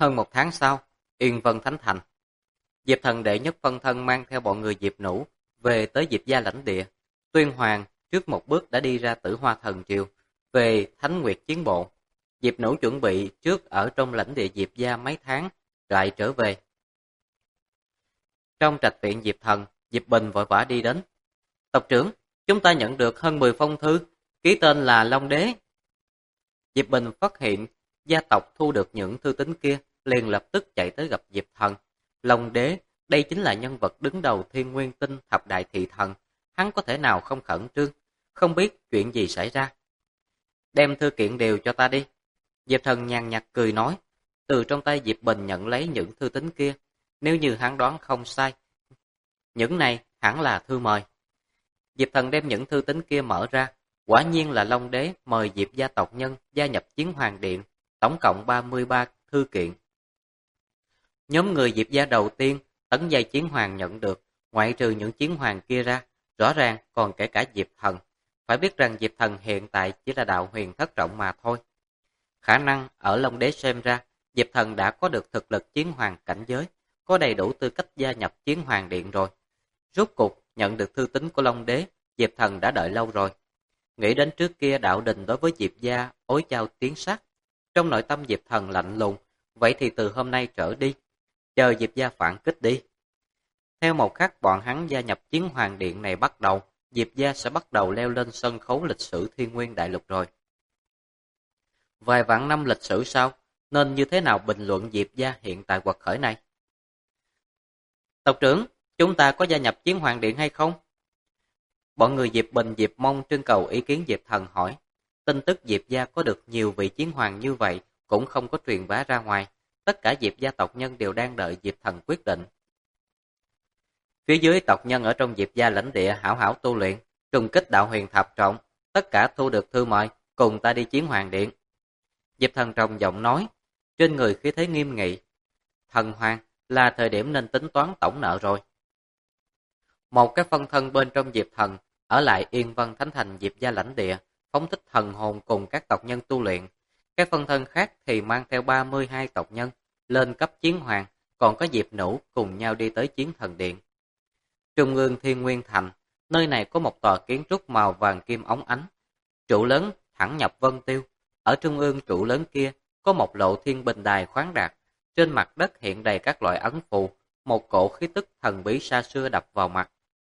Hơn một tháng sau, Yên Vân Thánh Thành, Diệp Thần đệ nhất phân thân mang theo bọn người Diệp Nũ về tới Diệp gia lãnh địa. Tuyên Hoàng trước một bước đã đi ra Tử Hoa Thần Triều về Thánh Nguyệt Chiến Bộ. Diệp Nũ chuẩn bị trước ở trong lãnh địa Diệp gia mấy tháng, lại trở về. Trong trạch viện Diệp Thần, Diệp Bình vội vã đi đến. Tộc trưởng, chúng ta nhận được hơn 10 phong thư, ký tên là Long Đế. Diệp Bình phát hiện gia tộc thu được những thư tín kia, liền lập tức chạy tới gặp Diệp Thần. Long Đế, đây chính là nhân vật đứng đầu Thiên Nguyên Tinh thập đại thị thần, hắn có thể nào không khẩn trương, không biết chuyện gì xảy ra. Đem thư kiện đều cho ta đi. Diệp Thần nhàn nhạt cười nói, từ trong tay Diệp Bình nhận lấy những thư tín kia, nếu như hắn đoán không sai, những này hẳn là thư mời. Diệp Thần đem những thư tín kia mở ra, quả nhiên là Long Đế mời Diệp gia tộc nhân gia nhập Chiến Hoàng Điện, tổng cộng 33 thư kiện. Nhóm người Diệp gia đầu tiên tấn giai Chiến Hoàng nhận được, ngoại trừ những Chiến Hoàng kia ra, rõ ràng còn kể cả Diệp Thần. Phải biết rằng Diệp Thần hiện tại chỉ là đạo huyền thất trọng mà thôi. Khả năng ở Long Đế xem ra, Diệp Thần đã có được thực lực Chiến Hoàng cảnh giới, có đầy đủ tư cách gia nhập Chiến Hoàng Điện rồi. Rốt cục nhận được thư tín của Long Đế, Diệp Thần đã đợi lâu rồi. Nghĩ đến trước kia đạo đình đối với Diệp gia ối chao tiếng sắt, trong nội tâm Diệp Thần lạnh lùng, vậy thì từ hôm nay trở đi, chờ Diệp gia phản kích đi. Theo một khắc bọn hắn gia nhập Chiến Hoàng Điện này bắt đầu, Diệp gia sẽ bắt đầu leo lên sân khấu lịch sử Thiên Nguyên Đại Lục rồi. Vài vạn năm lịch sử sau, nên như thế nào bình luận Diệp gia hiện tại quật khởi này? Tộc trưởng, chúng ta có gia nhập Chiến Hoàng Điện hay không? Bọn người Diệp Bình, Diệp Mông trưng cầu ý kiến Diệp Thần hỏi. Tin tức Diệp gia có được nhiều vị chiến hoàng như vậy cũng không có truyền bá ra ngoài. Tất cả Diệp gia tộc nhân đều đang đợi Diệp Thần quyết định. Phía dưới tộc nhân ở trong Diệp gia lãnh địa hảo hảo tu luyện, trùng kích đạo huyền thập trọng, tất cả thu được thư mời, cùng ta đi Chiến Hoàng Điện. Diệp Thần trầm giọng nói, trên người khí thế nghiêm nghị. Thần Hoàng, là thời điểm nên tính toán tổng nợ rồi. Một cái phân thân bên trong Diệp Thần ở lại Yên Vân Thánh Thành Diệp gia lãnh địa, phóng thích thần hồn cùng các tộc nhân tu luyện. Các phân thân khác thì mang theo 32 tộc nhân lên cấp Chiến Hoàng, còn có Diệp Nũ cùng nhau đi tới Chiến Thần Điện. Trung ương Thiên Nguyên Thành, nơi này có một tòa kiến trúc màu vàng kim óng ánh, trụ lớn thẳng nhập vân tiêu. Ở trung ương trụ lớn kia có một lộ thiên bình đài khoáng đạt, trên mặt đất hiện đầy các loại ấn phù, một cổ khí tức thần bí xa xưa đập vào mặt.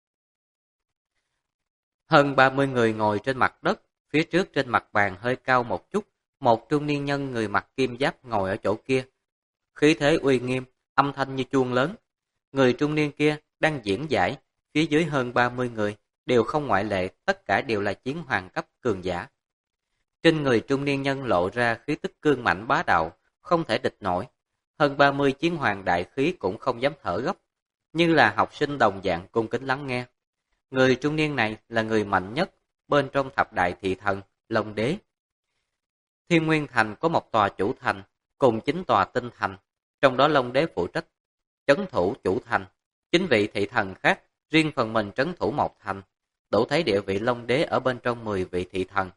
Hơn 30 người ngồi trên mặt đất, phía trước trên mặt bàn hơi cao một chút, một trung niên nhân người mặc kim giáp ngồi ở chỗ kia. Khí thế uy nghiêm, âm thanh như chuông lớn. Người trung niên kia đang diễn giải, phía dưới hơn 30 người, đều không ngoại lệ, tất cả đều là chiến hoàng cấp cường giả. Trên người trung niên nhân lộ ra khí tức cương mạnh bá đạo, không thể địch nổi. Hơn 30 chiến hoàng đại khí cũng không dám thở gấp, như là học sinh đồng dạng cung kính lắng nghe. Người trung niên này là người mạnh nhất bên trong thập đại thị thần, Long Đế. Thiên Nguyên Thành có một tòa chủ thành cùng 9 tòa tinh thành, trong đó Long Đế phụ trách trấn thủ chủ thành, 9 vị thị thần khác riêng phần mình trấn thủ một thành, đủ thấy địa vị Long Đế ở bên trong 10 vị thị thần.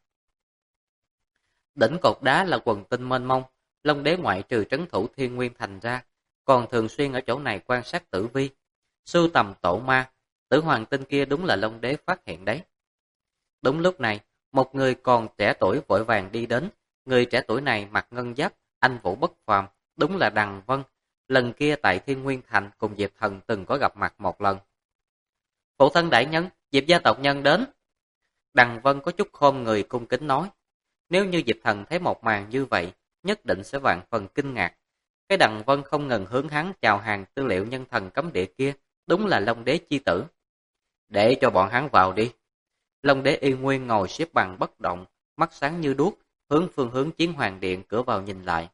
Đỉnh cột đá là quần tinh mênh mông, Long Đế ngoại trừ trấn thủ Thiên Nguyên Thành ra, còn thường xuyên ở chỗ này quan sát tử vi, sưu tầm tổ ma. Tử hoàng tinh kia đúng là Long Đế phát hiện đấy. Đúng lúc này, một người còn trẻ tuổi vội vàng đi đến. Người trẻ tuổi này mặc ngân giáp, anh vũ bất phàm, đúng là Đằng Vân. Lần kia tại Thiên Nguyên Thành cùng Diệp Thần từng có gặp mặt một lần. Phụ thân đại nhân, Diệp gia tộc nhân đến. Đằng Vân có chút khom người cung kính nói. Nếu như Diệp Thần thấy một màn như vậy, nhất định sẽ vạn phần kinh ngạc. Cái Đằng Vân không ngừng hướng hắn chào hàng tư liệu nhân thần cấm địa kia, đúng là Long Đế chi tử. Để cho bọn hắn vào đi. Long Đế y nguyên ngồi xếp bằng bất động, mắt sáng như đuốc, hướng phương hướng Chiến Hoàng Điện cửa vào nhìn lại.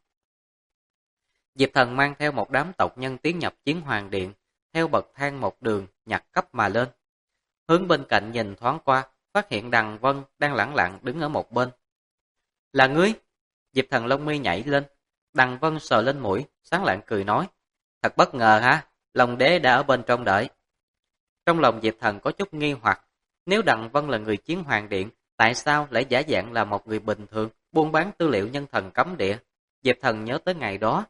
Diệp Thần mang theo một đám tộc nhân tiến nhập Chiến Hoàng Điện, theo bậc thang một đường nhặt cấp mà lên. Hướng bên cạnh nhìn thoáng qua, phát hiện Đằng Vân đang lẳng lặng đứng ở một bên. Là ngươi? Diệp Thần lông mi nhảy lên. Đằng Vân sờ lên mũi, sáng lạng cười nói. Thật bất ngờ ha, Long Đế đã ở bên trong đợi. Trong lòng Diệp Thần có chút nghi hoặc, nếu Đằng Vân là người Chiến Hoàng Điện, tại sao lại giả dạng là một người bình thường, buôn bán tư liệu nhân thần cấm địa? Diệp Thần nhớ tới ngày đó,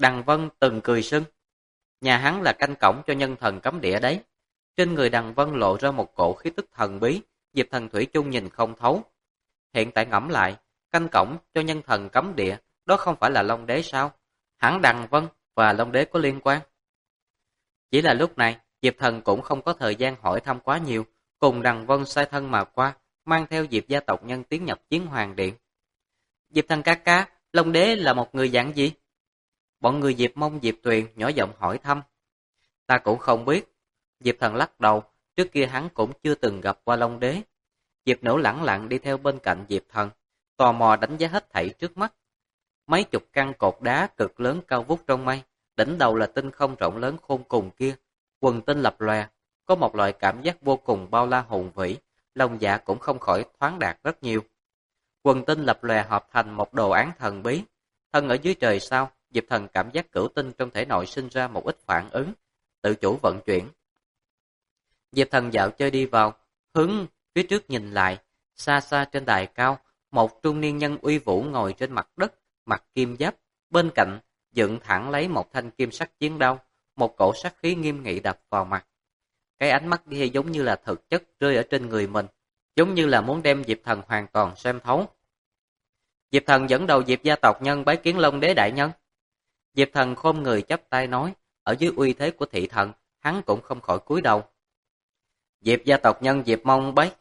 Đằng Vân từng cười sưng. Nhà hắn là canh cổng cho nhân thần cấm địa đấy. Trên người Đằng Vân lộ ra một cổ khí tức thần bí, Diệp Thần thủy chung nhìn không thấu. Hiện tại ngẫm lại, canh cổng cho nhân thần cấm địa, đó không phải là Long Đế sao? Hẳn Đằng Vân và Long Đế có liên quan. Chỉ là lúc này, Diệp Thần cũng không có thời gian hỏi thăm quá nhiều, cùng Đằng Vân sai thân mà qua, mang theo Diệp gia tộc nhân tiến nhập Chiến Hoàng Điện. Diệp Thần ca ca, Long Đế là một người dạng gì? Bọn người Diệp Mông Diệp Tuyền nhỏ giọng hỏi thăm. Ta cũng không biết. Diệp Thần lắc đầu, trước kia hắn cũng chưa từng gặp qua Long Đế. Diệp Nữ lẳng lặng đi theo bên cạnh Diệp Thần, tò mò đánh giá hết thảy trước mắt. Mấy chục căn cột đá cực lớn cao vút trong mây, đỉnh đầu là tinh không rộng lớn khôn cùng kia, quần tinh lập lòe, có một loại cảm giác vô cùng bao la hùng vĩ, lòng dạ cũng không khỏi thoáng đạt rất nhiều. Quần tinh lập lòe hợp thành một đồ án thần bí, thân ở dưới trời sao, Diệp Thần cảm giác cửu tinh trong thể nội sinh ra một ít phản ứng, tự chủ vận chuyển. Diệp Thần dạo chơi đi vào, hướng phía trước nhìn lại, xa xa trên đài cao, một trung niên nhân uy vũ ngồi trên mặt đất, mặc kim giáp, bên cạnh dựng thẳng lấy một thanh kim sắc chiến đao, một cổ sát khí nghiêm nghị đập vào mặt. Cái ánh mắt kia giống như là thực chất rơi ở trên người mình, giống như là muốn đem Diệp Thần hoàn toàn xem thấu. Diệp Thần dẫn đầu Diệp gia tộc nhân bái kiến Long Đế đại nhân. Diệp Thần khom người chắp tay nói, ở dưới uy thế của thị thần, hắn cũng không khỏi cúi đầu. Diệp gia tộc nhân Diệp Mông bái.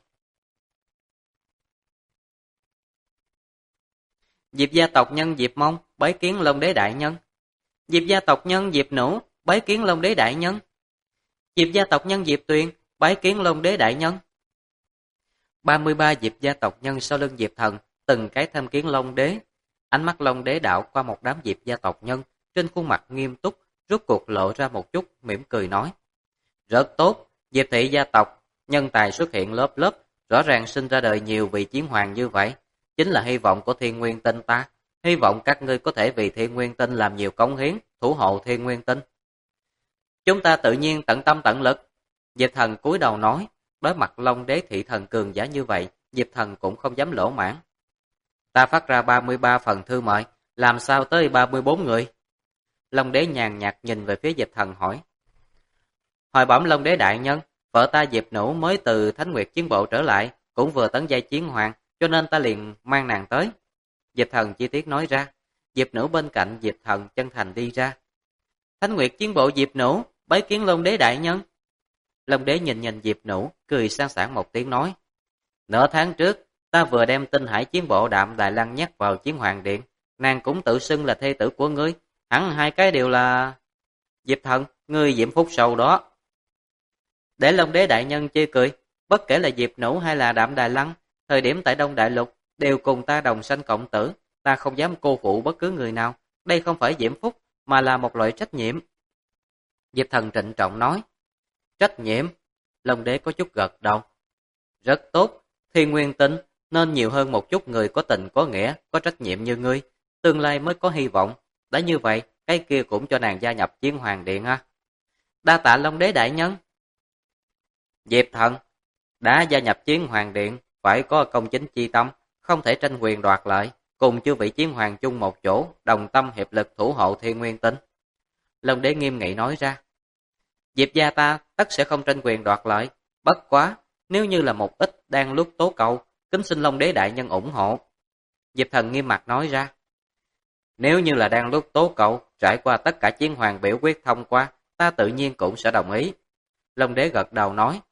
Diệp gia tộc nhân Diệp Mông bái kiến Long Đế đại nhân. Diệp gia tộc nhân Diệp Nữ bái kiến Long Đế đại nhân. Diệp gia tộc nhân Diệp Tuyền bái kiến Long Đế đại nhân. 33 Diệp gia tộc nhân sau lưng Diệp Thần, từng cái tham kiến Long Đế. Ánh mắt Long Đế đảo qua một đám Diệp gia tộc nhân, trên khuôn mặt nghiêm túc, rốt cuộc lộ ra một chút mỉm cười nói: "Rất tốt, Diệp thị gia tộc, nhân tài xuất hiện lớp lớp, rõ ràng sinh ra đời nhiều vị chiến hoàng như vậy, chính là hy vọng của Thiên Nguyên Tinh ta, hy vọng các ngươi có thể vì Thiên Nguyên Tinh làm nhiều cống hiến, thủ hộ Thiên Nguyên Tinh." Chúng ta tự nhiên tận tâm tận lực. Diệp Thần cúi đầu nói, đối mặt Long Đế thị thần cường giả như vậy, Diệp Thần cũng không dám lỗ mãn. Ta phát ra 33 phần thư mời, làm sao tới 34 người? Long Đế nhàn nhạt nhìn về phía Diệp Thần hỏi. Hồi bẩm Long Đế đại nhân, vợ ta Diệp Nữ mới từ Thánh Nguyệt chiến bộ trở lại, cũng vừa tấn giai chiến hoàng, cho nên ta liền mang nàng tới. Diệp Thần chi tiết nói ra. Diệp Nữ bên cạnh Diệp Thần chân thành đi ra. Thánh Nguyệt chiến bộ Diệp Nữ bái kiến Long Đế đại nhân. Long Đế nhìn nhìn Diệp Nữ, cười sang sảng một tiếng nói. Nửa tháng trước, ta vừa đem Tinh Hải chiến bộ Đạm Đại Lăng nhắc vào Chiến Hoàng Điện, nàng cũng tự xưng là thê tử của ngươi, hẳn hai cái đều là... Diệp Thần, ngươi diễm phúc sâu đó. Để Long Đế đại nhân chê cười, bất kể là Diệp Nữ hay là Đạm Đại Lăng, thời điểm tại Đông Đại Lục đều cùng ta đồng sanh cộng tử, ta không dám cô phụ bất cứ người nào, đây không phải diễm phúc mà là một loại trách nhiệm. Diệp Thần trịnh trọng nói. Trách nhiệm? Long Đế có chút gật đầu. Rất tốt, Thiên Nguyên Tinh nên nhiều hơn một chút người có tình có nghĩa, có trách nhiệm như ngươi, tương lai mới có hy vọng. Đã như vậy, cái kia cũng cho nàng gia nhập Chiến Hoàng Điện ha. Đa tạ Long Đế đại nhân. Diệp Thần, đã gia nhập Chiến Hoàng Điện, phải có công chính chi tâm, không thể tranh quyền đoạt lợi, cùng chư vị chiến hoàng chung một chỗ, đồng tâm hiệp lực thủ hộ Thiên Nguyên Tinh. Long Đế nghiêm nghị nói ra. Diệp gia ta tất sẽ không tranh quyền đoạt lợi, bất quá, nếu như là một ít đang lúc tố cầu, kính xin Long Đế đại nhân ủng hộ. Diệp Thần nghiêm mặt nói ra. Nếu như là đang lúc tố cầu, trải qua tất cả chiến hoàng biểu quyết thông qua, ta tự nhiên cũng sẽ đồng ý. Long Đế gật đầu nói.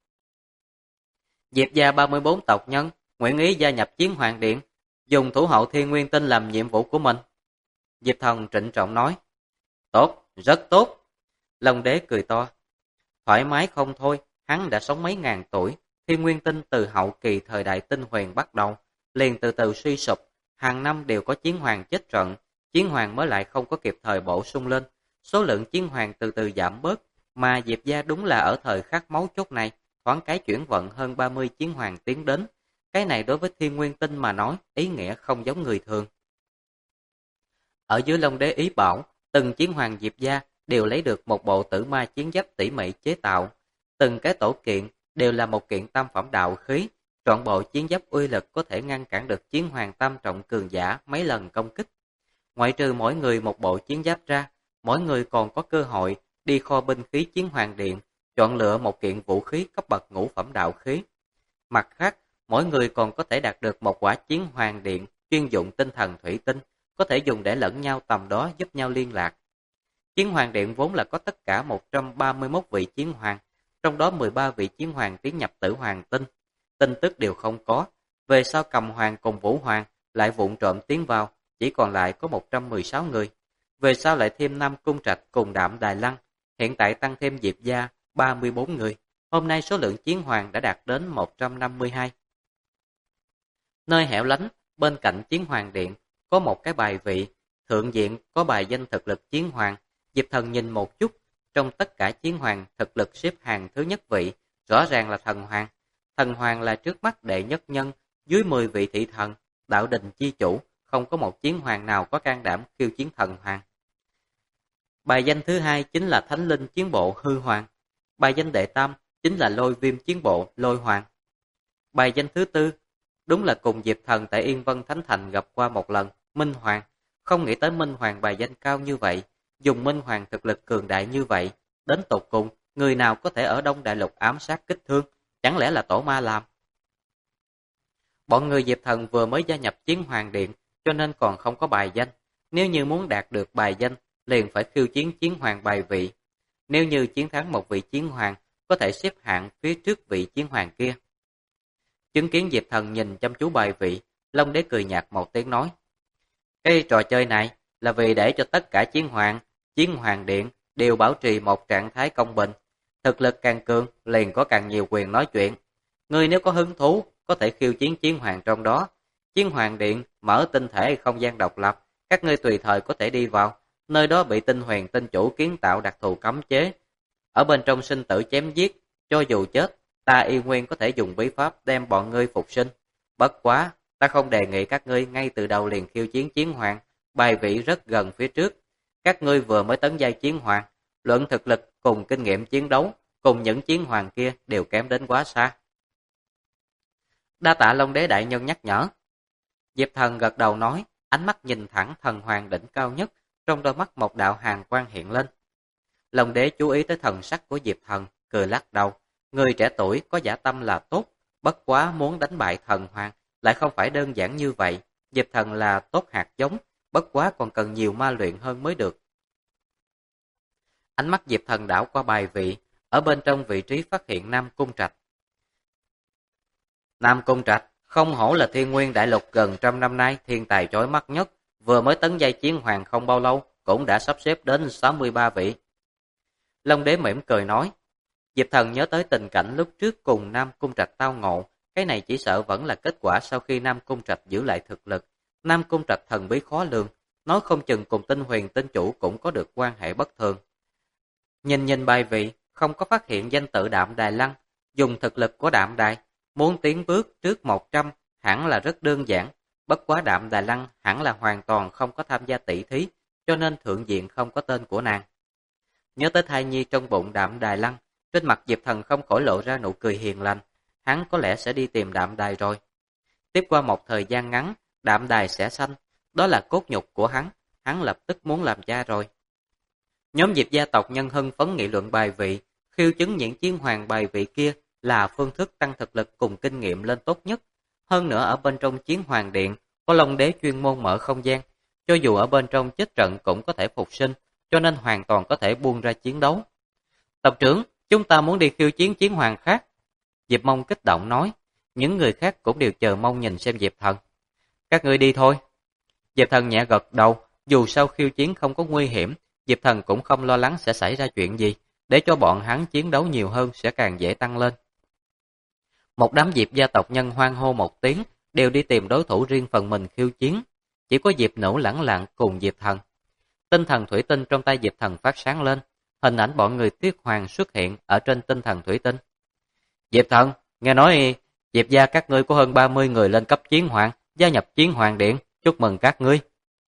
Diệp gia 34 tộc nhân, nguyện ý gia nhập Chiến Hoàng Điện, dùng thủ hộ Thiên Nguyên Tinh làm nhiệm vụ của mình. Diệp Thần trịnh trọng nói. Tốt, rất tốt. Long Đế cười to. Thoải mái không thôi, hắn đã sống mấy ngàn tuổi, Thiên Nguyên Tinh từ hậu kỳ thời đại tinh huyền bắt đầu, liền từ từ suy sụp, hàng năm đều có chiến hoàng chết trận, chiến hoàng mới lại không có kịp thời bổ sung lên, số lượng chiến hoàng từ từ giảm bớt, mà Diệp gia đúng là ở thời khắc máu chốt này, thoáng cái chuyển vận hơn 30 chiến hoàng tiến đến. Cái này đối với Thiên Nguyên Tinh mà nói, ý nghĩa không giống người thường. Ở dưới Long Đế ý bảo, từng chiến hoàng Diệp gia đều lấy được một bộ tử ma chiến giáp tỉ mỉ chế tạo. Từng cái tổ kiện đều là một kiện tam phẩm đạo khí, trọn bộ chiến giáp uy lực có thể ngăn cản được chiến hoàng tam trọng cường giả mấy lần công kích. Ngoại trừ mỗi người một bộ chiến giáp ra, mỗi người còn có cơ hội đi kho binh khí Chiến Hoàng Điện, chọn lựa một kiện vũ khí cấp bậc ngũ phẩm đạo khí. Mặt khác, mỗi người còn có thể đạt được một quả Chiến Hoàng Điện chuyên dụng tinh thần thủy tinh, có thể dùng để lẫn nhau tầm đó giúp nhau liên lạc. Chiến Hoàng Điện vốn là có tất cả 131 vị chiến hoàng, trong đó 13 vị chiến hoàng tiến nhập Tử Hoàng Tinh, tin tức đều không có. Về sau Cầm Hoàng cùng Vũ Hoàng lại vụng trộm tiến vào, chỉ còn lại có 116 người. Về sau lại thêm Nam Cung Trạch cùng Đạm Đài Lăng, hiện tại tăng thêm Diệp Gia 34 người. Hôm nay số lượng chiến hoàng đã đạt đến 152. Nơi hẻo lánh, bên cạnh Chiến Hoàng Điện, có một cái bài vị, thượng diện có bài danh thực lực chiến hoàng. Diệp Thần nhìn một chút, trong tất cả chiến hoàng thực lực xếp hàng thứ nhất vị, rõ ràng là Thần Hoàng. Thần Hoàng là trước mắt đệ nhất nhân, dưới 10 vị thị thần, đạo đình chi chủ, không có một chiến hoàng nào có can đảm khiêu chiến Thần Hoàng. Bài danh thứ hai chính là Thánh Linh chiến bộ Hư Hoàng. Bài danh đệ tam chính là Lôi Viêm chiến bộ Lôi Hoàng. Bài danh thứ tư đúng là cùng Diệp Thần tại Yên Vân Thánh Thành gặp qua một lần, Minh Hoàng. Không nghĩ tới Minh Hoàng bài danh cao như vậy, dùng Minh Hoàng thực lực cường đại như vậy, đến tột cùng, người nào có thể ở Đông Đại Lục ám sát kích thương, chẳng lẽ là Tổ Ma làm? Bọn người Diệp Thần vừa mới gia nhập Chiến Hoàng Điện, cho nên còn không có bài danh. Nếu như muốn đạt được bài danh, liền phải khiêu chiến chiến hoàng bài vị. Nếu như chiến thắng một vị chiến hoàng, có thể xếp hạng phía trước vị chiến hoàng kia. Chứng kiến Diệp Thần nhìn chăm chú bài vị, Long Đế cười nhạt một tiếng nói: cái trò chơi này là vì để cho tất cả chiến hoàng điện đều bảo trì một trạng thái công bình. Thực lực càng cường, liền có càng nhiều quyền nói chuyện. Ngươi nếu có hứng thú, có thể khiêu chiến chiến hoàng trong đó. Chiến hoàng điện mở tinh thể không gian độc lập, các ngươi tùy thời có thể đi vào. Nơi đó bị Tinh Huyền tinh chủ kiến tạo đặc thù cấm chế. Ở bên trong sinh tử chém giết, cho dù chết, ta y nguyên có thể dùng bí pháp đem bọn ngươi phục sinh. Bất quá, ta không đề nghị các ngươi ngay từ đầu liền khiêu chiến chiến hoàng, bài vị rất gần phía trước. Các ngươi vừa mới tấn giai chiến hoàng, luận thực lực cùng kinh nghiệm chiến đấu, cùng những chiến hoàng kia đều kém đến quá xa. Đa tạ Long Đế đại nhân nhắc nhở. Diệp Thần gật đầu nói, ánh mắt nhìn thẳng thần hoàng đỉnh cao nhất, trong đôi mắt một đạo hàn quang hiện lên. Long Đế chú ý tới thần sắc của Diệp Thần, cười lắc đầu. Người trẻ tuổi có dã tâm là tốt, bất quá muốn đánh bại thần hoàng lại không phải đơn giản như vậy. Diệp Thần là tốt hạt giống, bất quá còn cần nhiều ma luyện hơn mới được. Ánh mắt Diệp Thần đảo qua bài vị, ở bên trong vị trí phát hiện Nam Cung Trạch. Nam Cung Trạch, không hổ là Thiên Nguyên Đại Lục gần trăm năm nay thiên tài chói mắt nhất, vừa mới tấn giai chiến hoàng không bao lâu, cũng đã sắp xếp đến 63 vị. Long Đế mỉm cười nói, Diệp Thần nhớ tới tình cảnh lúc trước cùng Nam Cung Trạch tao ngộ, cái này chỉ sợ vẫn là kết quả sau khi Nam Cung Trạch giữ lại thực lực. Nam Cung Trạch thần bí khó lường, nói không chừng cùng Tinh Huyền tinh chủ cũng có được quan hệ bất thường. Nhìn bài vị, không có phát hiện danh tự Đạm Đài Lăng, dùng thực lực của Đạm Đài, muốn tiến bước trước 100 hẳn là rất đơn giản, bất quá Đạm Đài Lăng hẳn là hoàn toàn không có tham gia tỷ thí, cho nên thượng diện không có tên của nàng. Nhớ tới thai nhi trong bụng Đạm Đài Lăng, trên mặt Diệp Thần không khỏi lộ ra nụ cười hiền lành, hắn có lẽ sẽ đi tìm Đạm Đài rồi. Tiếp qua một thời gian ngắn, Đạm Đài sẽ sanh, đó là cốt nhục của hắn lập tức muốn làm cha rồi. Nhóm Diệp gia tộc nhân hưng phấn nghị luận bài vị, khiêu chứng những chiến hoàng bài vị kia là phương thức tăng thực lực cùng kinh nghiệm lên tốt nhất. Hơn nữa ở bên trong Chiến Hoàng Điện, có Long Đế chuyên môn mở không gian, cho dù ở bên trong chết trận cũng có thể phục sinh, cho nên hoàn toàn có thể buông ra chiến đấu. Tộc trưởng, chúng ta muốn đi khiêu chiến chiến hoàng khác. Diệp Mông kích động nói, những người khác cũng đều chờ mong nhìn xem Diệp Thần. Các ngươi đi thôi. Diệp Thần nhẹ gật đầu, dù sau khiêu chiến không có nguy hiểm, Diệp Thần cũng không lo lắng sẽ xảy ra chuyện gì, để cho bọn hắn chiến đấu nhiều hơn sẽ càng dễ tăng lên. Một đám Diệp gia tộc nhân hoan hô một tiếng, đều đi tìm đối thủ riêng phần mình khiêu chiến. Chỉ có Diệp Nữ lẳng lặng cùng Diệp Thần. Tinh thần thủy tinh trong tay Diệp Thần phát sáng lên, hình ảnh bọn người Tuyết Hoàng xuất hiện ở trên tinh thần thủy tinh. Diệp Thần, nghe nói Diệp gia các ngươi có hơn 30 người lên cấp chiến hoàng, gia nhập Chiến Hoàng Điện, chúc mừng các ngươi.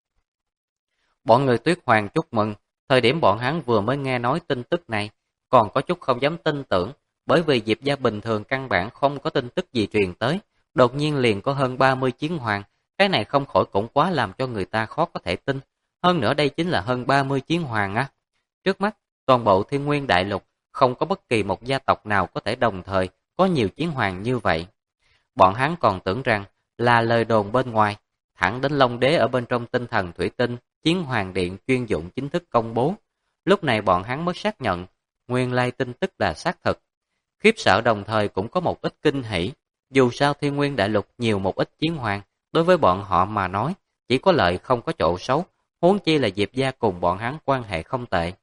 Bọn người Tuyết Hoàng chúc mừng, thời điểm bọn hắn vừa mới nghe nói tin tức này, còn có chút không dám tin tưởng, bởi vì Diệp gia bình thường căn bản không có tin tức gì truyền tới, đột nhiên liền có hơn 30 chiến hoàng, cái này không khỏi cũng quá làm cho người ta khó có thể tin. Hơn nữa đây chính là hơn 30 chiến hoàng á. Trước mắt, toàn bộ Thiên Nguyên Đại Lục không có bất kỳ một gia tộc nào có thể đồng thời có nhiều chiến hoàng như vậy. Bọn hắn còn tưởng rằng là lời đồn bên ngoài, thẳng đến Long Đế ở bên trong tinh thần thủy tinh, chiến hoàng điện chuyên dụng chính thức công bố. Lúc này bọn hắn mới xác nhận, nguyên lai tin tức là xác thực. Khiếp sợ đồng thời cũng có một ít kinh hỉ. Dù sao Thiên Nguyên Đại Lục nhiều một ít chiến hoàng, đối với bọn họ mà nói, chỉ có lợi không có chỗ xấu, huống chi là Diệp gia cùng bọn hắn quan hệ không tệ.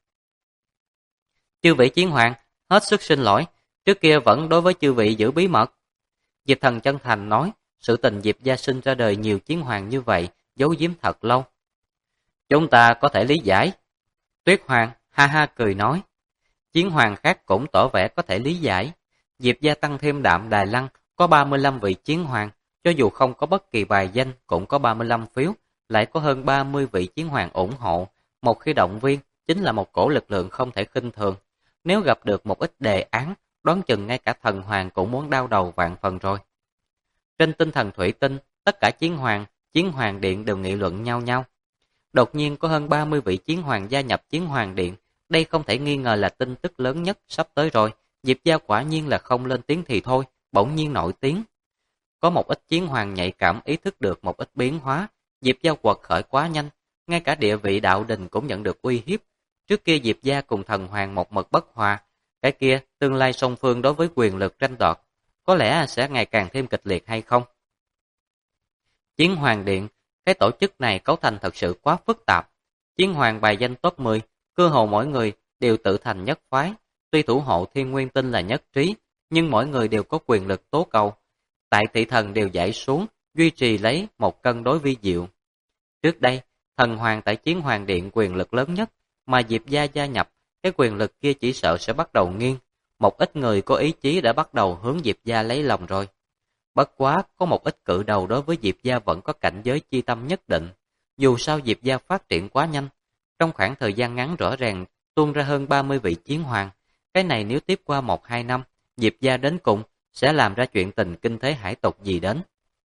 Chư vị chiến hoàng, hết sức xin lỗi, trước kia vẫn đối với chư vị giữ bí mật. Diệp Thần chân thành nói, sự tình Diệp gia sinh ra đời nhiều chiến hoàng như vậy, giấu giếm thật lâu. Chúng ta có thể lý giải. Tuyết Hoàng ha ha cười nói. Chiến hoàng khác cũng tỏ vẻ có thể lý giải. Diệp gia tăng thêm Đạm Đài Lăng có 35 vị chiến hoàng, cho dù không có bất kỳ bài danh cũng có 35 phiếu, lại có hơn 30 vị chiến hoàng ủng hộ. Một khi động viên, chính là một cổ lực lượng không thể khinh thường. Nếu gặp được một ít đề án, đoán chừng ngay cả thần hoàng cũng muốn đau đầu vạn phần rồi. Trên tinh thần thủy tinh, tất cả chiến hoàng điện đều nghị luận nhau nhau. Đột nhiên có hơn 30 vị chiến hoàng gia nhập chiến hoàng điện, đây không thể nghi ngờ là tin tức lớn nhất sắp tới rồi. Diệp gia quả nhiên là không lên tiếng thì thôi, bỗng nhiên nổi tiếng. Có một ít chiến hoàng nhạy cảm ý thức được một ít biến hóa, Diệp gia quật khởi quá nhanh, ngay cả địa vị đạo đình cũng nhận được uy hiếp. Trước kia Diệp gia cùng thần hoàng một mực bất hòa, cái kia tương lai song phương đối với quyền lực tranh đoạt, có lẽ sẽ ngày càng thêm kịch liệt hay không? Chiến hoàng điện, cái tổ chức này cấu thành thật sự quá phức tạp. Chiến hoàng bài danh top 10, cơ hồ mỗi người đều tự thành nhất phái, tuy thủ hộ Thiên Nguyên Tinh là nhất trí, nhưng mỗi người đều có quyền lực tố cầu. Tại thị thần đều giải xuống, duy trì lấy một cân đối vi diệu. Trước đây, thần hoàng tại chiến hoàng điện quyền lực lớn nhất, mà Diệp gia gia nhập, cái quyền lực kia chỉ sợ sẽ bắt đầu nghiêng. Một ít người có ý chí đã bắt đầu hướng Diệp gia lấy lòng rồi. Bất quá, có một ít cự đầu đối với Diệp gia vẫn có cảnh giới chi tâm nhất định. Dù sao Diệp gia phát triển quá nhanh, trong khoảng thời gian ngắn rõ ràng tuôn ra hơn 30 vị chiến hoàng. Cái này nếu tiếp qua 1-2 năm, Diệp gia đến cùng sẽ làm ra chuyện tình kinh thế hải tục gì đến.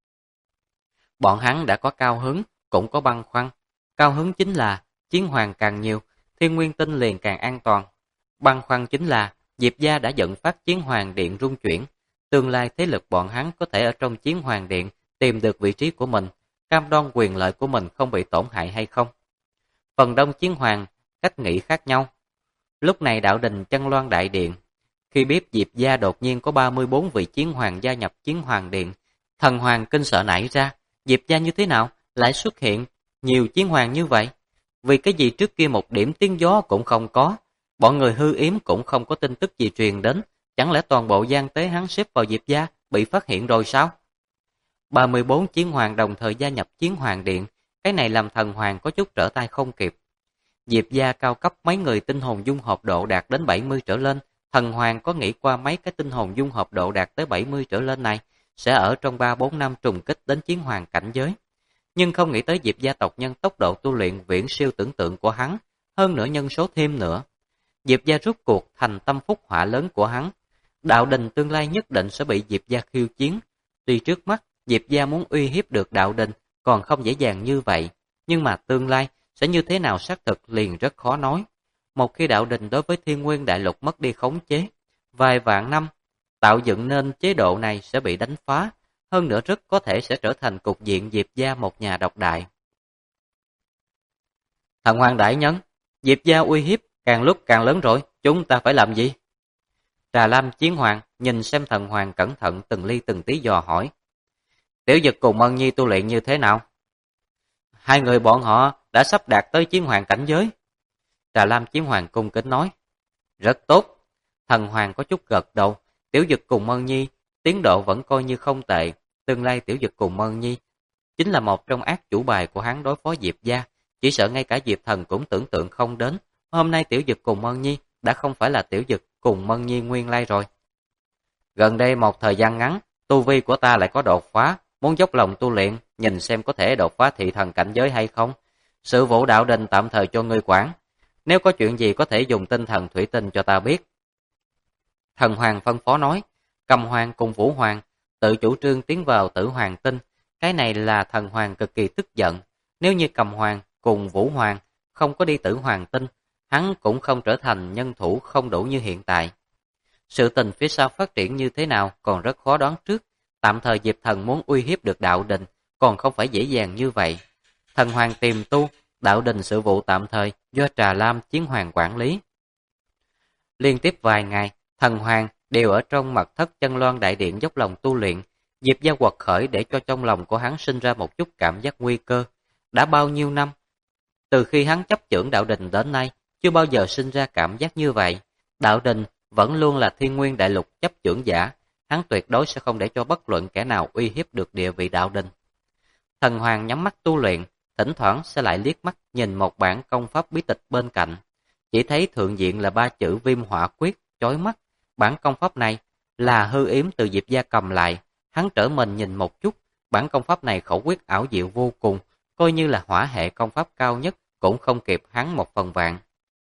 Bọn hắn đã có cao hứng, cũng có băn khoăn. Cao hứng chính là chiến hoàng càng nhiều, Thiên Nguyên Tinh liền càng an toàn. Băn khoăn chính là Diệp gia đã dẫn phát chiến hoàng điện rung chuyển. Tương lai thế lực bọn hắn có thể ở trong chiến hoàng điện tìm được vị trí của mình, cam đoan quyền lợi của mình không bị tổn hại hay không. Phần đông chiến hoàng, cách nghĩ khác nhau. Lúc này đạo đình Chân Loan Đại Điện, khi biết Diệp gia đột nhiên có 34 vị chiến hoàng gia nhập chiến hoàng điện, thần hoàng kinh sợ nảy ra, Diệp gia như thế nào lại xuất hiện nhiều chiến hoàng như vậy? Vì cái gì trước kia một điểm tiếng gió cũng không có, bọn người hư yếm cũng không có tin tức gì truyền đến, chẳng lẽ toàn bộ gian tế hắn xếp vào Diệp gia bị phát hiện rồi sao? 34 chiến hoàng đồng thời gia nhập chiến hoàng điện, cái này làm thần hoàng có chút trở tay không kịp. Diệp gia cao cấp mấy người tinh hồn dung hợp độ đạt đến 70 trở lên, thần hoàng có nghĩ qua mấy cái tinh hồn dung hợp độ đạt tới 70 trở lên này sẽ ở trong 3-4 năm trùng kích đến chiến hoàng cảnh giới. Nhưng không nghĩ tới Diệp gia tộc nhân tốc độ tu luyện viễn siêu tưởng tượng của hắn, hơn nữa nhân số thêm nữa. Diệp gia rút cuộc thành tâm phúc họa lớn của hắn. Đạo đình tương lai nhất định sẽ bị Diệp gia khiêu chiến. Tuy trước mắt Diệp gia muốn uy hiếp được đạo đình còn không dễ dàng như vậy, nhưng mà tương lai sẽ như thế nào xác thực liền rất khó nói. Một khi đạo đình đối với Thiên Nguyên Đại Lục mất đi khống chế, vài vạn năm tạo dựng nên chế độ này sẽ bị đánh phá, hơn nữa rất có thể sẽ trở thành cục diện Diệp gia một nhà độc đại. Thần hoàng đại nhân, Diệp gia uy hiếp càng lúc càng lớn rồi, chúng ta phải làm gì? Trà Lam chiến hoàng nhìn xem thần hoàng cẩn thận từng ly từng tí dò hỏi. Tiểu Dực cùng Mân Nhi tu luyện như thế nào? Hai người bọn họ đã sắp đạt tới chiến hoàng cảnh giới. Trà Lam chiến hoàng cung kính nói. Rất tốt. Thần hoàng có chút gật đầu. Tiểu Dực cùng Mân Nhi tiến độ vẫn coi như không tệ. Tương lai Tiểu Dực cùng Mân Nhi chính là một trong ác chủ bài của hắn đối phó Diệp gia. Chỉ sợ ngay cả Diệp thần cũng tưởng tượng không đến. Hôm nay Tiểu Dực cùng Mân Nhi đã không phải là Tiểu Dực cùng Mân Nhi nguyên lai rồi. Gần đây một thời gian ngắn, tu vi của ta lại có đột phá, muốn dốc lòng tu luyện, nhìn xem có thể đột phá thị thần cảnh giới hay không. Sự vụ đạo đình tạm thời cho ngươi quản, nếu có chuyện gì có thể dùng tinh thần thủy tinh cho ta biết. Thần hoàng phân phó nói, Cầm Hoàng cùng Vũ Hoàng tự chủ trương tiến vào Tử Hoàng tinh, cái này là thần hoàng cực kỳ tức giận. Nếu như Cầm Hoàng cùng Vũ Hoàng không có đi Tử Hoàng Tinh, hắn cũng không trở thành nhân thủ không đủ như hiện tại. Sự tình phía sau phát triển như thế nào còn rất khó đoán trước, tạm thời Diệp Thần muốn uy hiếp được Đạo Đình còn không phải dễ dàng như vậy. Thần Hoàng tìm tu, Đạo Đình sự vụ tạm thời do Trà Lam Chiến Hoàng quản lý. Liên tiếp vài ngày, Thần Hoàng đều ở trong mật thất Chân Loan Đại Điện dốc lòng tu luyện. Diệp Gia quật khởi để cho trong lòng của hắn sinh ra một chút cảm giác nguy cơ. Đã bao nhiêu năm, từ khi hắn chấp chưởng Đạo Đình đến nay, chưa bao giờ sinh ra cảm giác như vậy. Đạo Đình vẫn luôn là Thiên Nguyên Đại Lục chấp chưởng giả, hắn tuyệt đối sẽ không để cho bất luận kẻ nào uy hiếp được địa vị Đạo Đình. Thần Hoàng nhắm mắt tu luyện, thỉnh thoảng sẽ lại liếc mắt nhìn một bản công pháp bí tịch bên cạnh. Chỉ thấy thượng diện là 3 chữ Viêm Hỏa Quyết, chói mắt. Bản công pháp này là hư yếm từ Diệp Gia cầm lại. Hắn trở mình nhìn một chút, bản công pháp này khẩu quyết ảo diệu vô cùng, coi như là hỏa hệ công pháp cao nhất cũng không kịp hắn 1/1000.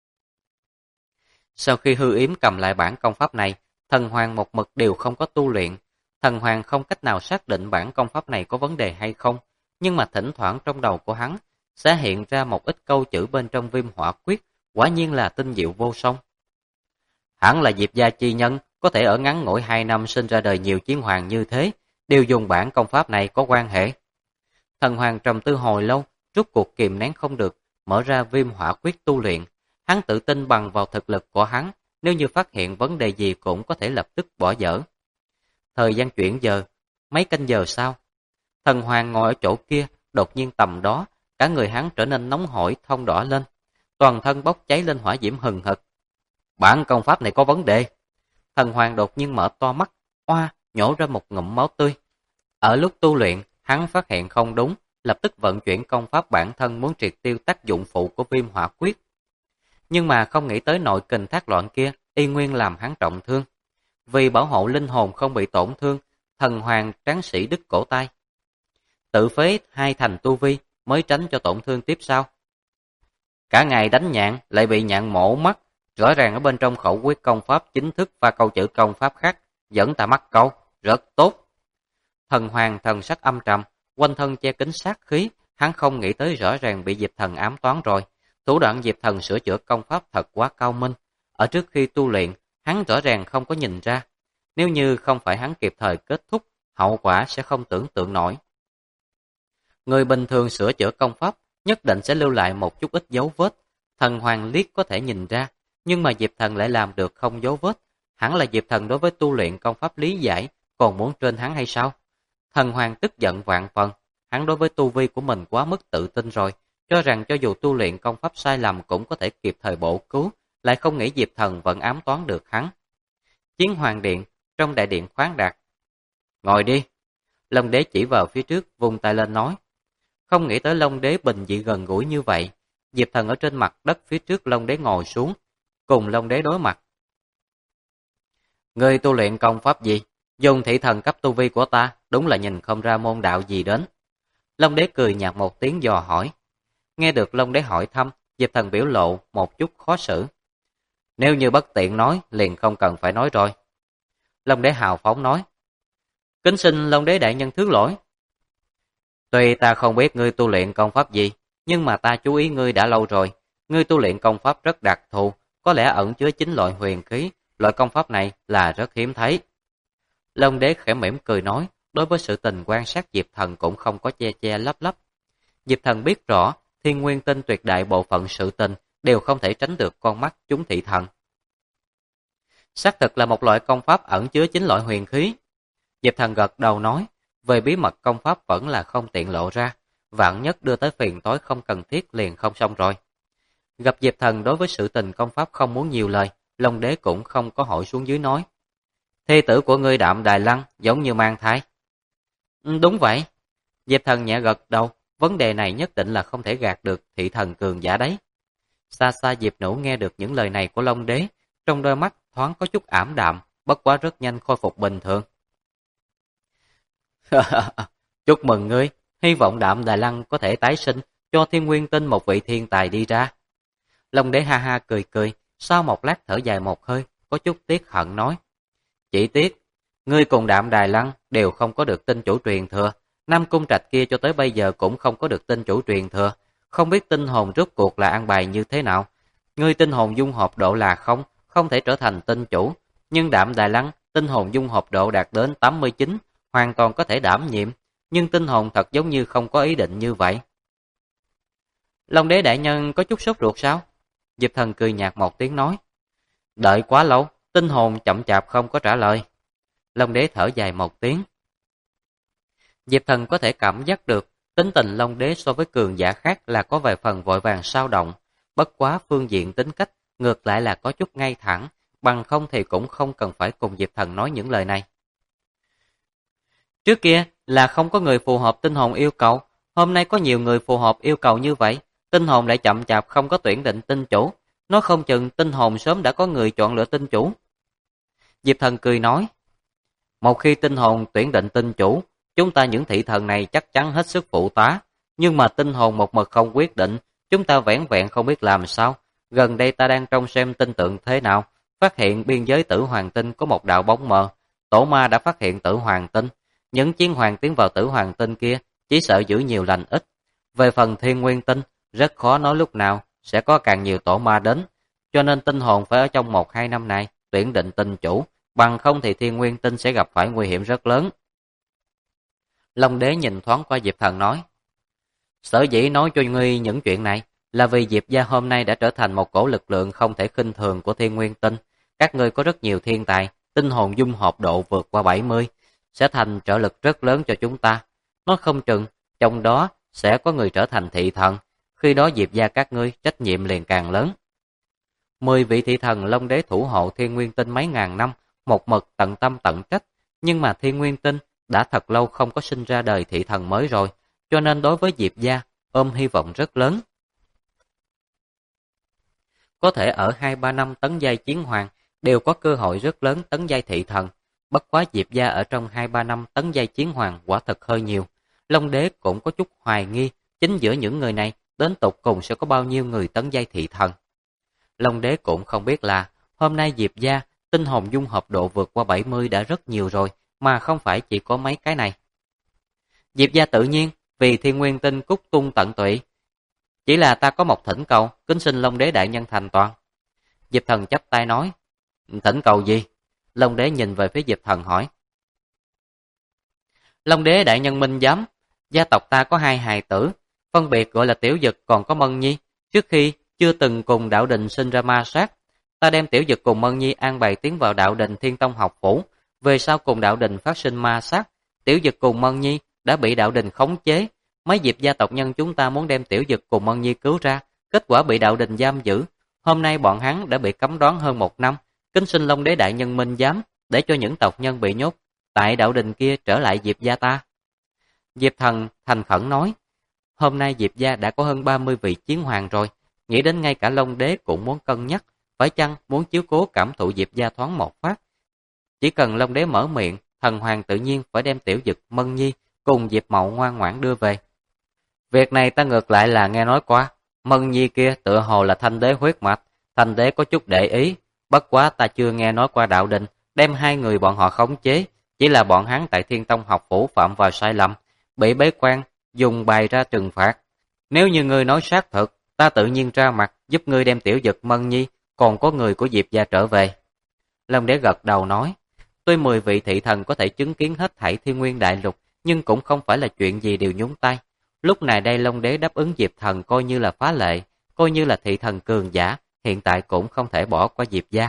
Sau khi hư yếm cầm lại bản công pháp này, Thần Hoàng một mực đều không có tu luyện. Thần Hoàng không cách nào xác định bản công pháp này có vấn đề hay không, nhưng mà thỉnh thoảng trong đầu của hắn sẽ hiện ra một ít câu chữ bên trong Viêm Hỏa Quyết, quả nhiên là tinh diệu vô song. Hẳn là Diệp Gia chi nhân, có thể ở ngắn ngủi 2 năm sinh ra đời nhiều chiến hoàng như thế, đều dùng bản công pháp này có quan hệ. Thần Hoàng trầm tư hồi lâu, rốt cuộc kìm nén không được, mở ra Viêm Hỏa Quyết tu luyện. Hắn tự tin bằng vào thực lực của hắn, nếu như phát hiện vấn đề gì cũng có thể lập tức bỏ dở. Thời gian chuyển giờ, mấy canh giờ sau, Thần Hoàng ngồi ở chỗ kia, đột nhiên tầm đó, cả người hắn trở nên nóng hổi thông đỏ lên, toàn thân bốc cháy lên hỏa diễm hừng hực. Bản công pháp này có vấn đề. Thần Hoàng đột nhiên mở to mắt, oa, nhổ ra một ngụm máu tươi. Ở lúc tu luyện, hắn phát hiện không đúng, lập tức vận chuyển công pháp bản thân muốn triệt tiêu tác dụng phụ của Viêm Hỏa Quyết. Nhưng mà không nghĩ tới nội kình thác loạn kia, y nguyên làm hắn trọng thương. Vì bảo hộ linh hồn không bị tổn thương, Thần Hoàng tráng sĩ đứt cổ tay. Tự phế 2 thành tu vi mới tránh cho tổn thương tiếp sau. Cả ngày đánh nhạn lại bị nhạn mổ mắt, rõ ràng ở bên trong khẩu quyết công pháp chính thức và câu chữ công pháp khác, dẫn ta mắc câu, rất tốt. Thần Hoàng thần sắc âm trầm, quanh thân che kín sát khí, hắn không nghĩ tới rõ ràng bị Diệp Thần ám toán rồi. Thủ đoạn Diệp Thần sửa chữa công pháp thật quá cao minh, ở trước khi tu luyện, hắn rõ ràng không có nhìn ra. Nếu như không phải hắn kịp thời kết thúc, hậu quả sẽ không tưởng tượng nổi. Người bình thường sửa chữa công pháp nhất định sẽ lưu lại một chút ít dấu vết. Thần Hoàng liếc có thể nhìn ra, nhưng mà Diệp Thần lại làm được không dấu vết. Hẳn là Diệp Thần đối với tu luyện công pháp lý giải, còn muốn trên hắn hay sao? Thần Hoàng tức giận vạn phần, hắn đối với tu vi của mình quá mức tự tin rồi, cho rằng cho dù tu luyện công pháp sai lầm cũng có thể kịp thời bổ cứu, lại không nghĩ Diệp Thần vẫn ám toán được hắn. Chiến Hoàng Điện, trong đại điện khoáng đạt. Ngồi đi. Long Đế chỉ vào phía trước, vung tay lên nói. Không nghĩ tới Long Đế bình dị gần gũi như vậy. Diệp Thần ở trên mặt đất phía trước Long Đế ngồi xuống, cùng Long Đế đối mặt. Ngươi tu luyện công pháp gì? Dùng thị thần cấp tu vi của ta, đúng là nhìn không ra môn đạo gì đến. Long Đế cười nhạt một tiếng dò hỏi. Nghe được Long Đế hỏi thăm, Diệp Thần biểu lộ một chút khó xử. Nếu như bất tiện nói, liền không cần phải nói rồi. Long Đế hào phóng nói. Kính xin Long Đế đại nhân thứ lỗi. Tuy ta không biết ngươi tu luyện công pháp gì, nhưng mà ta chú ý ngươi đã lâu rồi. Ngươi tu luyện công pháp rất đặc thù, có lẽ ẩn chứa 9 loại huyền khí, loại công pháp này là rất hiếm thấy. Long Đế khẽ mỉm cười nói, đối với sự tình quan sát Diệp Thần cũng không có che che lấp lấp. Diệp Thần biết rõ, Thiên Nguyên Tinh tuyệt đại bộ phận sự tình đều không thể tránh được con mắt chúng thị thần. Xác thực là một loại công pháp ẩn chứa 9 loại huyền khí. Diệp Thần gật đầu nói, về bí mật công pháp vẫn là không tiện lộ ra, vạn nhất đưa tới phiền toái không cần thiết liền không xong rồi. Gặp Diệp Thần đối với sự tình công pháp không muốn nhiều lời, Long Đế cũng không có hỏi xuống dưới nói. Thê tử của ngươi Đạm Đài Lăng giống như mang thai. Đúng vậy. Diệp Thần nhẹ gật đầu, vấn đề này nhất định là không thể gạt được thị thần cường giả đấy. Xa xa Diệp Nũ nghe được những lời này của Long Đế, trong đôi mắt thoáng có chút ảm đạm, bất quá rất nhanh khôi phục bình thường. Chúc mừng ngươi, hy vọng Đạm Đài Lăng có thể tái sinh, cho Thiên Nguyên Tinh một vị thiên tài đi ra. Long Đế ha ha cười cười, sau một lát thở dài một hơi, có chút tiếc hận nói. Chỉ tiếc, ngươi cùng Đạm Đài Lăng đều không có được tinh chủ truyền thừa, Nam Cung Trạch kia cho tới bây giờ cũng không có được tinh chủ truyền thừa, Không biết tinh hồn rốt cuộc là an bài như thế nào. Ngươi tinh hồn dung hợp độ là không, không thể trở thành tinh chủ. Nhưng Đạm Đài Lăng, tinh hồn dung hợp độ đạt đến 89, hoàn toàn có thể đảm nhiệm. Nhưng tinh hồn thật giống như không có ý định như vậy. Long đế đại nhân có chút sốt ruột sao? Diệp Thần cười nhạt một tiếng nói. Đợi quá lâu, tinh hồn chậm chạp không có trả lời. Long đế thở dài một tiếng. Diệp Thần có thể cảm giác được tính tình Long đế so với cường giả khác là có vài phần vội vàng sao động. Bất quá phương diện tính cách ngược lại là có chút ngay thẳng, bằng không thì cũng không cần phải cùng Diệp Thần nói những lời này. Trước kia là không có người phù hợp tinh hồn yêu cầu, hôm nay có nhiều người phù hợp yêu cầu như vậy, tinh hồn lại chậm chạp không có tuyển định tinh chủ, nó không chừng tinh hồn sớm đã có người chọn lựa tinh chủ. Diệp Thần cười nói, một khi tinh hồn tuyển định tinh chủ, chúng ta những thị thần này chắc chắn hết sức phụ tá, nhưng mà tinh hồn một mực không quyết định, chúng ta vẻn vẹn không biết làm sao. Gần đây ta đang trông xem tinh tượng thế nào, phát hiện biên giới Tử Hoàng Tinh có một đạo bóng mờ, tổ ma đã phát hiện Tử Hoàng Tinh, những chiến hoàng tiến vào Tử Hoàng Tinh kia chỉ sợ giữ nhiều lành ít. Về phần Thiên Nguyên Tinh, rất khó nói lúc nào sẽ có càng nhiều tổ ma đến, cho nên tinh hồn phải ở trong 1-2 năm này tuyển định tinh chủ, bằng không thì Thiên Nguyên Tinh sẽ gặp phải nguy hiểm rất lớn. Long đế nhìn thoáng qua Diệp Thần nói, sở dĩ nói cho ngươi những chuyện này là vì Diệp gia hôm nay đã trở thành một cổ lực lượng không thể khinh thường của Thiên Nguyên Tinh. Các ngươi có rất nhiều thiên tài, tinh hồn dung hợp độ vượt qua 70, sẽ thành trợ lực rất lớn cho chúng ta. Nói không chừng, trong đó sẽ có người trở thành thị thần, khi đó Diệp gia các ngươi trách nhiệm liền càng lớn. 10 vị thị thần Long đế thủ hộ Thiên Nguyên Tinh mấy ngàn năm, một mực tận tâm tận trách, nhưng mà Thiên Nguyên Tinh đã thật lâu không có sinh ra đời thị thần mới rồi, cho nên đối với Diệp gia ôm hy vọng rất lớn. Có thể ở 2-3 năm tấn giai chiến hoàng đều có cơ hội rất lớn tấn giai thị thần, bất quá Diệp gia ở trong 2-3 năm tấn giai chiến hoàng quả thật hơi nhiều. Long đế cũng có chút hoài nghi, chính giữa những người này đến tột cùng sẽ có bao nhiêu người tấn giai thị thần. Long đế cũng không biết là hôm nay Diệp gia tinh hồn dung hợp độ vượt qua 70 đã rất nhiều rồi, mà không phải chỉ có mấy cái này. Diệp gia tự nhiên vì Thiên Nguyên Tinh cúc tung tận tụy. Chỉ là ta có một thỉnh cầu, kính xin Long đế đại nhân thành toàn. Diệp Thần chắp tay nói, thỉnh cầu gì? Long đế nhìn về phía Diệp Thần hỏi. Long đế đại nhân minh giám, gia tộc ta có 2 hài tử, phân biệt gọi là Tiểu Dực còn có Mân Nhi. Trước khi chưa từng cùng đạo đình sinh ra ma sát, ta đem Tiểu Dực cùng Mân Nhi an bài tiến vào đạo đình Thiên Tông học phủ. Về sau cùng đạo đình phát sinh ma sát, Tiểu Dực cùng Mân Nhi đã bị đạo đình khống chế. Mấy Diệp gia tộc nhân chúng ta muốn đem Tiểu Dực cùng Mân Nhi cứu ra, kết quả bị đạo đình giam giữ. Hôm nay bọn hắn đã bị cấm đoán hơn 1 năm, kính xin Long đế đại nhân minh giám, để cho những tộc nhân bị nhốt tại đạo đình kia trở lại Diệp gia ta. Diệp Thần thành khẩn nói, hôm nay Diệp gia đã có hơn 30 vị chiến hoàng rồi, nghĩ đến ngay cả Long đế cũng muốn cân nhắc, phải chăng muốn chiếu cố cảm thụ Diệp gia thoáng một phát. Chỉ cần Long đế mở miệng, thần hoàng tự nhiên phải đem Tiểu Dực, Mân Nhi cùng Diệp Mậu ngoan ngoãn đưa về. Việc này ta ngược lại là nghe nói qua, Mân Nhi kia tựa hồ là thanh đế huyết mạch, thanh đế có chút để ý, bất quá ta chưa nghe nói qua đạo đình đem 2 người bọn họ khống chế, chỉ là bọn hắn tại Thiên Tông học phủ phạm vào sai lầm, bị bế quan, dùng bài ra trừng phạt. Nếu như ngươi nói xác thực, ta tự nhiên ra mặt giúp ngươi đem Tiểu Dực, Mân Nhi, còn có người của Diệp gia trở về. Long đế gật đầu nói, tuy 10 vị thị thần có thể chứng kiến hết thảy Thiên Nguyên đại lục, nhưng cũng không phải là chuyện gì đều nhúng tay. Lúc này đây Long đế đáp ứng Diệp Thần coi như là phá lệ, coi như là thị thần cường giả, hiện tại cũng không thể bỏ qua Diệp gia.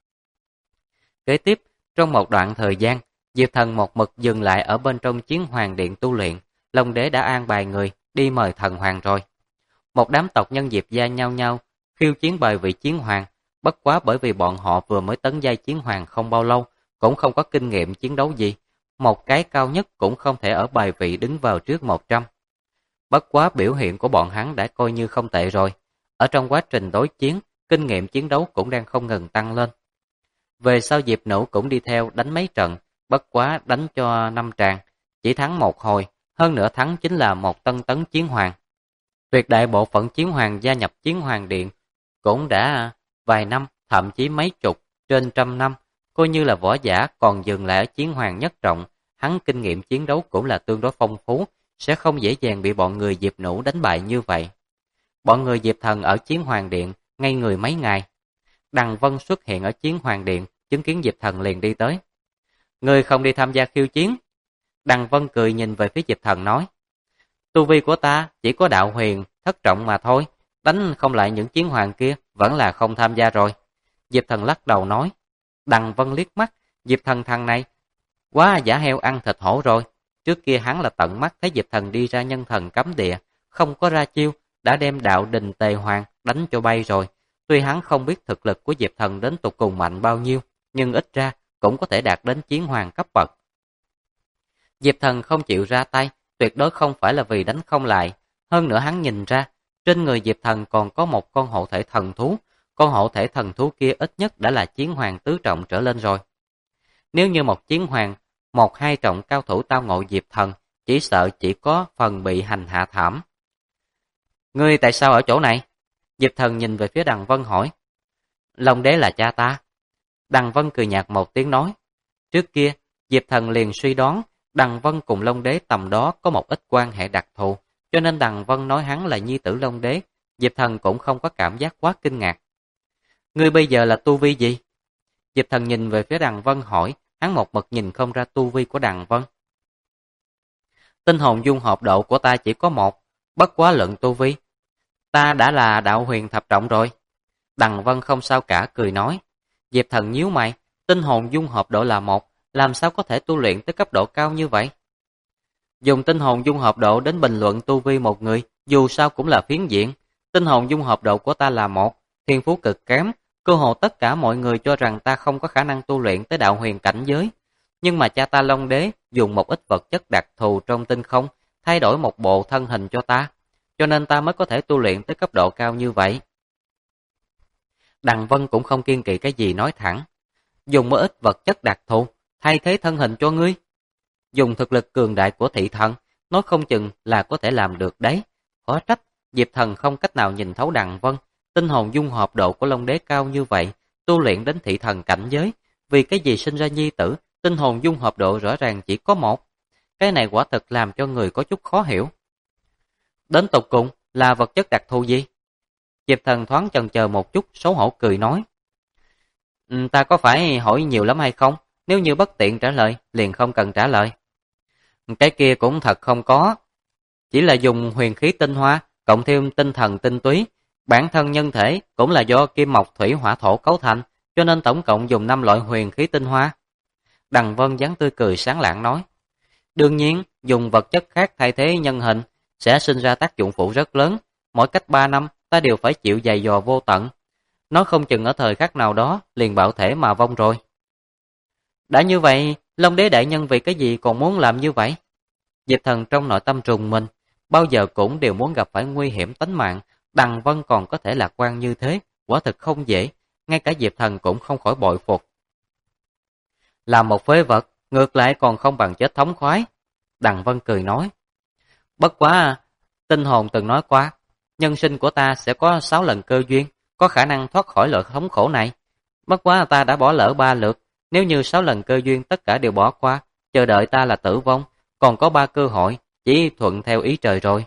Kế tiếp, trong một đoạn thời gian, Diệp Thần một mực dừng lại ở bên trong Chiến Hoàng Điện tu luyện, Long đế đã an bài người đi mời thần hoàng rồi. Một đám tộc nhân Diệp gia nhau nhau khiêu chiến bài vị chiến hoàng, bất quá bởi vì bọn họ vừa mới tấn giai chiến hoàng không bao lâu, cũng không có kinh nghiệm chiến đấu gì, một cái cao nhất cũng không thể ở bài vị đứng vào trước 100. Bất quá biểu hiện của bọn hắn đã coi như không tệ rồi, ở trong quá trình đối chiến, kinh nghiệm chiến đấu cũng đang không ngừng tăng lên. Về sau Diệp Nữu cũng đi theo đánh mấy trận, bất quá đánh cho 5 tràng, chỉ thắng 1 hồi, hơn nữa thắng chính là một tân tấn chiến hoàng. Tuyệt đại bộ phận chiến hoàng gia nhập Chiến Hoàng Điện cũng đã vài năm, thậm chí mấy chục, trên 100 năm, coi như là võ giả còn dừng lại ở chiến hoàng nhất trọng, hắn kinh nghiệm chiến đấu cũng là tương đối phong phú, sẽ không dễ dàng bị bọn người Diệp Nữu đánh bại như vậy. bọn người Diệp Thần ở Chiến Hoàng Điện ngây người mấy ngày. Đằng Vân xuất hiện ở Chiến Hoàng Điện, chứng kiến Diệp Thần liền đi tới. Ngươi không đi tham gia khiêu chiến? Đằng Vân cười nhìn về phía Diệp Thần nói. Tu vi của ta chỉ có đạo huyền, thất trọng mà thôi, đánh không lại những chiến hoàng kia, vẫn là không tham gia rồi. Diệp Thần lắc đầu nói. Đằng Vân liếc mắt, Diệp Thần thằng này, quá giả heo ăn thịt hổ rồi. Trước kia hắn là tận mắt thấy Diệp Thần đi ra nhân thần cấm địa, không có ra chiêu, đã đem đạo đình tề hoàng đánh cho bay rồi. Tuy hắn không biết thực lực của Diệp Thần đến tột cùng mạnh bao nhiêu, nhưng ít ra cũng có thể đạt đến chiến hoàng cấp bậc. Diệp Thần không chịu ra tay, tuyệt đối không phải là vì đánh không lại. Hơn nữa hắn nhìn ra, trên người Diệp Thần còn có một con hộ thể thần thú. Con hộ thể thần thú kia ít nhất đã là chiến hoàng tứ trọng trở lên rồi. Nếu như một chiến hoàng, một hai trọng cao thủ tao ngộ Diệp Thần, chỉ sợ chỉ có phần bị hành hạ thảm. Ngươi tại sao ở chỗ này? Diệp Thần nhìn về phía Đằng Vân hỏi. Long đế là cha ta. Đằng Vân cười nhạt một tiếng nói. Trước kia, Diệp Thần liền suy đoán Đằng Vân cùng Long đế tầm đó có một ít quan hệ đặc thù, cho nên Đằng Vân nói hắn là nhi tử Long đế, Diệp Thần cũng không có cảm giác quá kinh ngạc. Ngươi bây giờ là tu vi gì? Diệp Thần nhìn về phía Đằng Vân hỏi, hắn một mực nhìn không ra tu vi của Đằng Vân. Tinh hồn dung hợp độ của ta chỉ có một, bất quá luận tu vi. Ta đã là đạo huyền thập trọng rồi. Đằng Vân không sao cả cười nói. Diệp Thần nhíu mày, tinh hồn dung hợp độ là một, làm sao có thể tu luyện tới cấp độ cao như vậy? Dùng tinh hồn dung hợp độ đến bình luận tu vi một người, dù sao cũng là phiến diện. Tinh hồn dung hợp độ của ta là một, thiên phú cực kém, cơ hồ tất cả mọi người cho rằng ta không có khả năng tu luyện tới đạo huyền cảnh giới. Nhưng mà cha ta Long đế dùng một ít vật chất đặc thù trong tinh không, thay đổi một bộ thân hình cho ta, cho nên ta mới có thể tu luyện tới cấp độ cao như vậy. Đằng Vân cũng không kiên kỵ cái gì nói thẳng. Dùng một ít vật chất đặc thù, thay thế thân hình cho ngươi. Dùng thực lực cường đại của thị thần, nói không chừng là có thể làm được đấy. Khó trách, Diệp Thần không cách nào nhìn thấu Đằng Vân. Tinh hồn dung hợp độ của Long đế cao như vậy, tu luyện đến thị thần cảnh giới. Vì cái gì sinh ra nhi tử, tinh hồn dung hợp độ rõ ràng chỉ có một. Cái này quả thực làm cho người có chút khó hiểu. Đến tột cùng là vật chất đặc thù gì? Diệp Thần thoáng chần chờ một chút, xấu hổ cười nói. Ta có phải hỏi nhiều lắm hay không? Nếu như bất tiện trả lời, liền không cần trả lời. Cái kia cũng thật không có. Chỉ là dùng huyền khí tinh hoa, cộng thêm tinh thần tinh túy. Bản thân nhân thể cũng là do kim mộc thủy hỏa thổ cấu thành, cho nên tổng cộng dùng 5 loại huyền khí tinh hoa. Đằng Vân dáng tươi cười sáng lạng nói. Đương nhiên, dùng vật chất khác thay thế nhân hình sẽ sinh ra tác dụng phụ rất lớn. Mỗi cách 3 năm, ta đều phải chịu dày dò vô tận. Nó không chừng ở thời khắc nào đó liền bạo thể mà vong rồi. Đã như vậy, Long đế đại nhân vì cái gì còn muốn làm như vậy? Diệp Thần trong nội tâm trùng mình, bao giờ cũng đều muốn gặp phải nguy hiểm tính mạng, Đằng Vân còn có thể lạc quan như thế, quả thực không dễ, ngay cả Diệp Thần cũng không khỏi bội phục. Là một phế vật, ngược lại còn không bằng chết thống khoái. Đằng Vân cười nói. Bất quá, tinh hồn từng nói qua, nhân sinh của ta sẽ có 6 lần cơ duyên, có khả năng thoát khỏi loại thống khổ này. Bất quá ta đã bỏ lỡ 3 lượt, nếu như 6 lần cơ duyên tất cả đều bỏ qua, chờ đợi ta là tử vong, còn có 3 cơ hội, chỉ thuận theo ý trời rồi.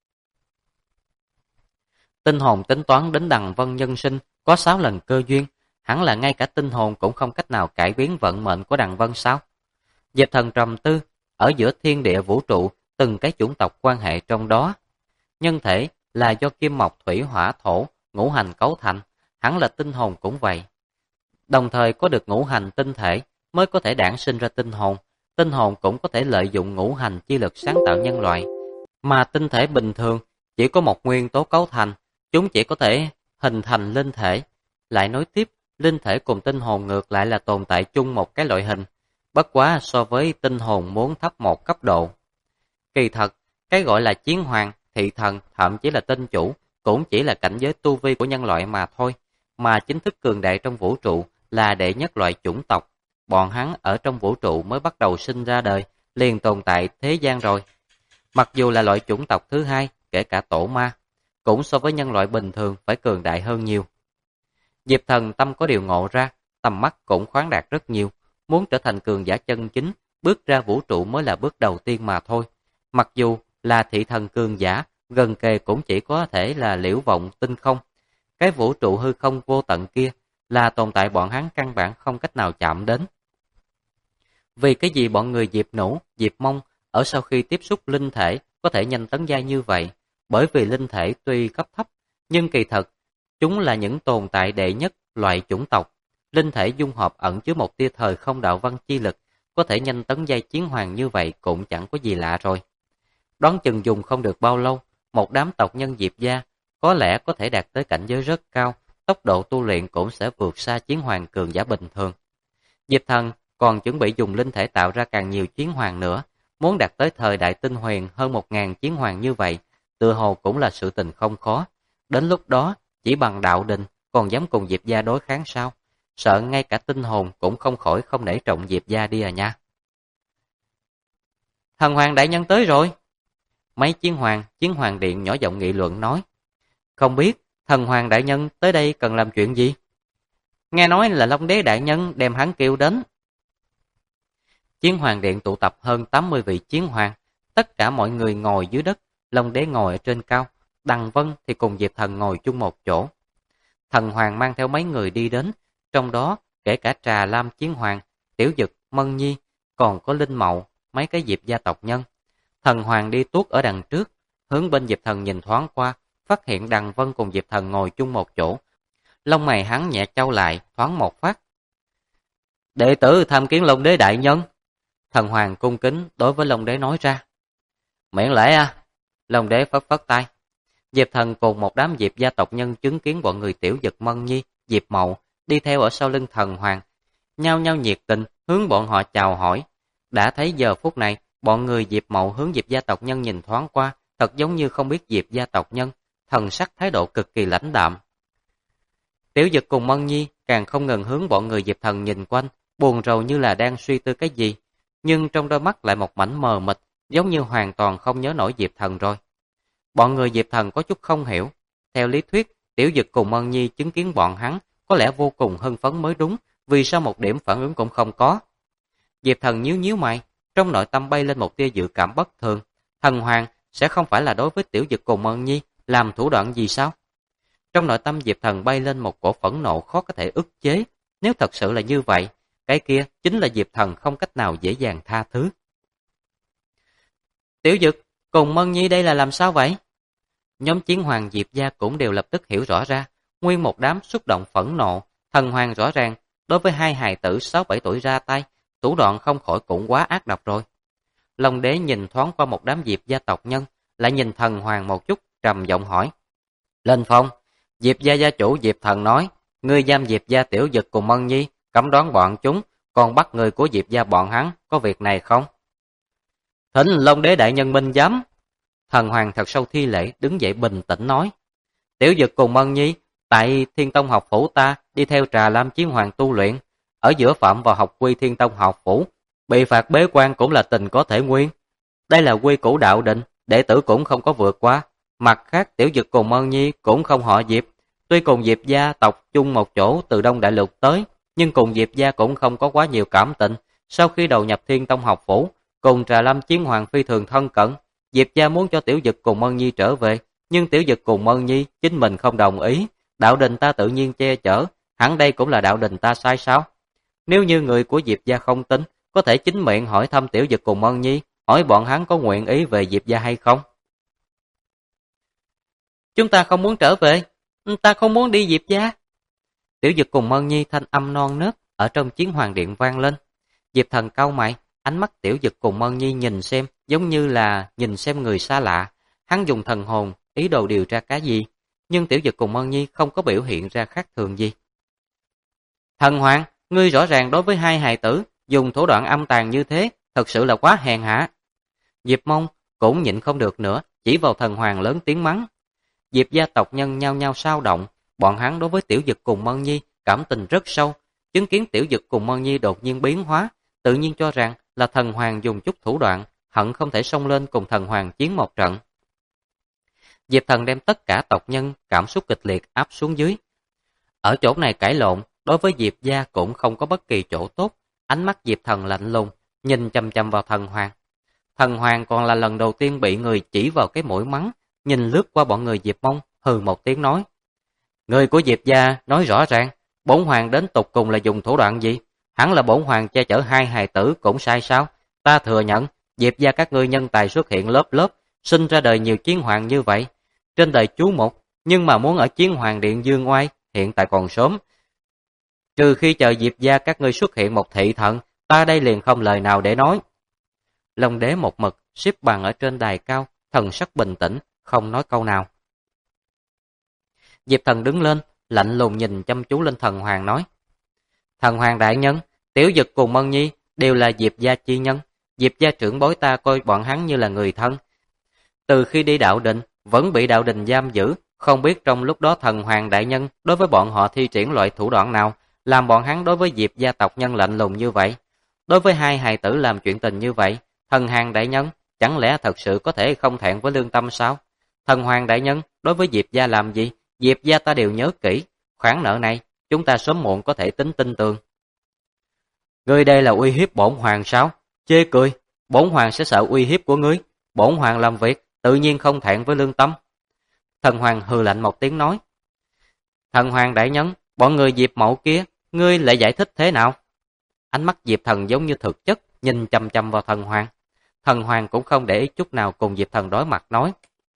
Tinh hồn tính toán đến Đằng Vân nhân sinh có 6 lần cơ duyên, hẳn là ngay cả tinh hồn cũng không cách nào cải biến vận mệnh của Đằng Vân sao? Diệp Thần trầm tư, ở giữa thiên địa vũ trụ, từng cái chủng tộc quan hệ trong đó. Nhân thể là do kim mộc thủy hỏa thổ, ngũ hành cấu thành, hẳn là tinh hồn cũng vậy. Đồng thời có được ngũ hành tinh thể mới có thể đản sinh ra tinh hồn cũng có thể lợi dụng ngũ hành chi lực sáng tạo nhân loại. Mà tinh thể bình thường chỉ có một nguyên tố cấu thành, chúng chỉ có thể hình thành linh thể. Lại nói tiếp, linh thể cùng tinh hồn ngược lại là tồn tại chung một cái loại hình, bất quá so với tinh hồn muốn thấp một cấp độ. Kỳ thật, cái gọi là chiến hoàng, thị thần, thậm chí là tinh chủ, cũng chỉ là cảnh giới tu vi của nhân loại mà thôi, mà chính thức cường đại trong vũ trụ là đệ nhất loại chủng tộc. Bọn hắn ở trong vũ trụ mới bắt đầu sinh ra đời, liền tồn tại thế gian rồi. Mặc dù là loại chủng tộc thứ hai, kể cả tổ ma, cũng so với nhân loại bình thường phải cường đại hơn nhiều. Diệp Thần tâm có điều ngộ ra, tầm mắt cũng khoáng đạt rất nhiều, muốn trở thành cường giả chân chính, bước ra vũ trụ mới là bước đầu tiên mà thôi. Mặc dù là thị thần cường giả, gần kề cũng chỉ có thể là Liễu Vọng Tinh Không. Cái vũ trụ hư không vô tận kia là tồn tại bọn hắn căn bản không cách nào chạm đến. Vì cái gì bọn người Diệp Nũ, Diệp Mông ở sau khi tiếp xúc linh thể có thể nhanh tấn giai như vậy? Bởi vì linh thể tuy cấp thấp, nhưng kỳ thật, chúng là những tồn tại đệ nhất loại chủng tộc. Linh thể dung hợp ẩn chứa một tia thời không đạo văn chi lực, có thể nhanh tấn giai chiến hoàng như vậy cũng chẳng có gì lạ rồi. Đoán chừng dùng không được bao lâu, một đám tộc nhân Diệp gia có lẽ có thể đạt tới cảnh giới rất cao, tốc độ tu luyện cũng sẽ vượt xa chiến hoàng cường giả bình thường. Diệp Thần còn chuẩn bị dùng linh thể tạo ra càng nhiều chiến hoàng nữa, muốn đạt tới thời đại tinh huyền hơn 1000 chiến hoàng như vậy, tựa hồ cũng là sự tình không khó. Đến lúc đó, chỉ bằng đạo đình còn dám cùng Diệp gia đối kháng sao? Sợ ngay cả tinh hồn cũng không khỏi không nể trọng Diệp gia đi à nha. Thần hoàng đại nhân tới rồi. Mấy chiến hoàng điện nhỏ giọng nghị luận nói. Không biết, thần hoàng đại nhân tới đây cần làm chuyện gì? Nghe nói là Long đế đại nhân đem hắn kêu đến. Chiến hoàng điện tụ tập hơn 80 vị chiến hoàng, tất cả mọi người ngồi dưới đất, Long đế ngồi ở trên cao, Đằng Vân thì cùng Diệp Thần ngồi chung một chỗ. Thần hoàng mang theo mấy người đi đến, trong đó kể cả Trà Lam chiến hoàng, Tiểu Dực, Mân Nhi, còn có Linh Mậu, mấy cái Diệp gia tộc nhân. Thần hoàng đi tuốt ở đằng trước, hướng bên Diệp Thần nhìn thoáng qua, phát hiện Đằng Vân cùng Diệp Thần ngồi chung một chỗ. Lông mày hắn nhẹ chau lại, thoáng một phát. Đệ tử tham kiến Long đế đại nhân. Thần hoàng cung kính đối với Long đế nói ra. Miễn lễ à. Long đế phất phất tay. Diệp Thần cùng một đám Diệp gia tộc nhân chứng kiến bọn người Tiểu Dực, Mân Nhi, Diệp Mậu đi theo ở sau lưng thần hoàng, nhao nhao nhiệt tình hướng bọn họ chào hỏi. Đã thấy giờ phút này, bọn người Diệp Mậu hướng Diệp gia tộc nhân nhìn thoáng qua, thật giống như không biết Diệp gia tộc nhân, thần sắc thái độ cực kỳ lãnh đạm. Tiểu Dực cùng Mân Nhi càng không ngừng hướng bọn người Diệp Thần nhìn quanh, buồn rầu như là đang suy tư cái gì, nhưng trong đôi mắt lại một mảnh mờ mịt, giống như hoàn toàn không nhớ nổi Diệp Thần rồi. Bọn người Diệp Thần có chút không hiểu. Theo lý thuyết, Tiểu Dực cùng Mân Nhi chứng kiến bọn hắn có lẽ vô cùng hưng phấn mới đúng, vì sao một điểm phản ứng cũng không có. Diệp Thần nhíu nhíu mày, trong nội tâm bay lên một tia dự cảm bất thường. Thần hoàng sẽ không phải là đối với Tiểu Dực cùng Mân Nhi làm thủ đoạn gì sao? Trong nội tâm Diệp Thần bay lên một cổ phẫn nộ khó có thể ức chế. Nếu thật sự là như vậy, cái kia chính là Diệp Thần không cách nào dễ dàng tha thứ. Tiểu Dực cùng Mân Nhi đây là làm sao vậy? Nhóm chiến hoàng Diệp gia cũng đều lập tức hiểu rõ ra, nguyên một đám xúc động phẫn nộ. Thần hoàng rõ ràng đối với hai hài tử 6-7 tuổi ra tay, thủ đoạn không khỏi cũng quá ác độc rồi. Long đế nhìn thoáng qua một đám Diệp gia tộc nhân, lại nhìn thần hoàng một chút, trầm giọng hỏi. Lên phong, Diệp gia gia chủ Diệp Thần nói, ngươi giam Diệp gia Tiểu Dực cùng Mân Nhi, cấm đoán bọn chúng, còn bắt người của Diệp gia bọn hắn, có việc này không? Thỉnh Long đế đại nhân minh giám. Thần hoàng thật sâu thi lễ, đứng dậy bình tĩnh nói. Tiểu Dực cùng Mân Nhi, tại Thiên Tông học phủ ta đi theo Trà Lam chiến hoàng tu luyện, ở giữa phạm vào học quy Thiên Tông học phủ, bị phạt bế quan cũng là tình có thể nguyên. Đây là quy củ đạo định, đệ tử cũng không có vượt qua. Mặt khác Tiểu Dực cùng Mân Nhi cũng không họ Diệp, tuy cùng Diệp gia tộc chung một chỗ từ Đông Đại Lục tới, nhưng cùng Diệp gia cũng không có quá nhiều cảm tình. Sau khi đầu nhập Thiên Tông học phủ, cùng Trà Lam chiến hoàng phi thường thân cận, Diệp gia muốn cho Tiểu Dực cùng Mân Nhi trở về, nhưng Tiểu Dực cùng Mân Nhi chính mình không đồng ý. Đạo đình ta tự nhiên che chở, hẳn đây cũng là đạo đình ta sai sao? Nếu như người của Diệp gia không tin, có thể chính miệng hỏi thăm Tiểu Dực cùng Mân Nhi, hỏi bọn hắn có nguyện ý về Diệp gia hay không? Chúng ta không muốn trở về, ta không muốn đi Diệp gia. Tiểu Dực cùng Mân Nhi thanh âm non nớt ở trong chiến hoàng điện vang lên. Diệp Thần cau mày, ánh mắt Tiểu Dực cùng Mân Nhi nhìn xem, giống như là nhìn xem người xa lạ. Hắn dùng thần hồn, ý đồ điều tra cái gì, nhưng Tiểu Dực cùng Mân Nhi không có biểu hiện ra khác thường gì. Thần hoàng, ngươi rõ ràng đối với hai hài tử, dùng thủ đoạn âm tàn như thế, thật sự là quá hèn hạ. Diệp Mông cũng nhịn không được nữa, chỉ vào thần hoàng lớn tiếng mắng. Diệp gia tộc nhân nhao nhao sao động, bọn hắn đối với Tiểu Dực cùng Mân Nhi cảm tình rất sâu, chứng kiến Tiểu Dực cùng Mân Nhi đột nhiên biến hóa, tự nhiên cho rằng là thần hoàng dùng chút thủ đoạn, hận không thể xông lên cùng thần hoàng chiến một trận. Diệp Thần đem tất cả tộc nhân cảm xúc kịch liệt áp xuống dưới. Ở chỗ này cãi lộn, đối với Diệp gia cũng không có bất kỳ chỗ tốt, ánh mắt Diệp Thần lạnh lùng, nhìn chằm chằm vào thần hoàng. Thần hoàng còn là lần đầu tiên bị người chỉ vào cái mũi mắng, nhìn lướt qua bọn người Diệp Mông, hừ một tiếng nói. Người của Diệp gia nói rõ ràng, bổn hoàng đến tục cùng là dùng thủ đoạn gì? Hẳn là bổn hoàng che chở hai hài tử cũng sai sao? Ta thừa nhận, Diệp gia các ngươi nhân tài xuất hiện lớp lớp, sinh ra đời nhiều chiến hoàng như vậy. Trên đời chú một, nhưng mà muốn ở chiến hoàng điện dương oai, hiện tại còn sớm. Trừ khi chờ Diệp gia các ngươi xuất hiện một thị thần, ta đây liền không lời nào để nói. Long đế một mực, xếp bằng ở trên đài cao, thần sắc bình tĩnh, không nói câu nào. Diệp Thần đứng lên, lạnh lùng nhìn chăm chú lên thần hoàng nói. Thần hoàng đại nhân, Tiểu Dực cùng Mân Nhi đều là Diệp gia chi nhân. Diệp gia trưởng bối ta coi bọn hắn như là người thân. Từ khi đi đạo định, vẫn bị đạo đình giam giữ, không biết trong lúc đó thần hoàng đại nhân đối với bọn họ thi triển loại thủ đoạn nào, làm bọn hắn đối với Diệp gia tộc nhân lạnh lùng như vậy. Đối với hai hài tử làm chuyện tình như vậy, thần hoàng đại nhân chẳng lẽ thật sự có thể không thẹn với lương tâm sao? Thần hoàng đại nhân đối với Diệp gia làm gì, Diệp gia ta đều nhớ kỹ, khoản nợ này chúng ta sớm muộn có thể tính tin tường. Ngươi đây là uy hiếp bổn hoàng sao? Chê cười, bổn hoàng sẽ sợ uy hiếp của ngươi. Bổn hoàng làm việc tự nhiên không thẹn với lương tâm. Thần hoàng hừ lạnh một tiếng nói. Thần hoàng đại nhân, bọn người Diệp Mậu kia, ngươi lại giải thích thế nào? Ánh mắt Diệp Thần giống như thực chất, nhìn chăm chăm vào thần hoàng. Thần hoàng cũng không để ý chút nào cùng Diệp Thần đối mặt nói.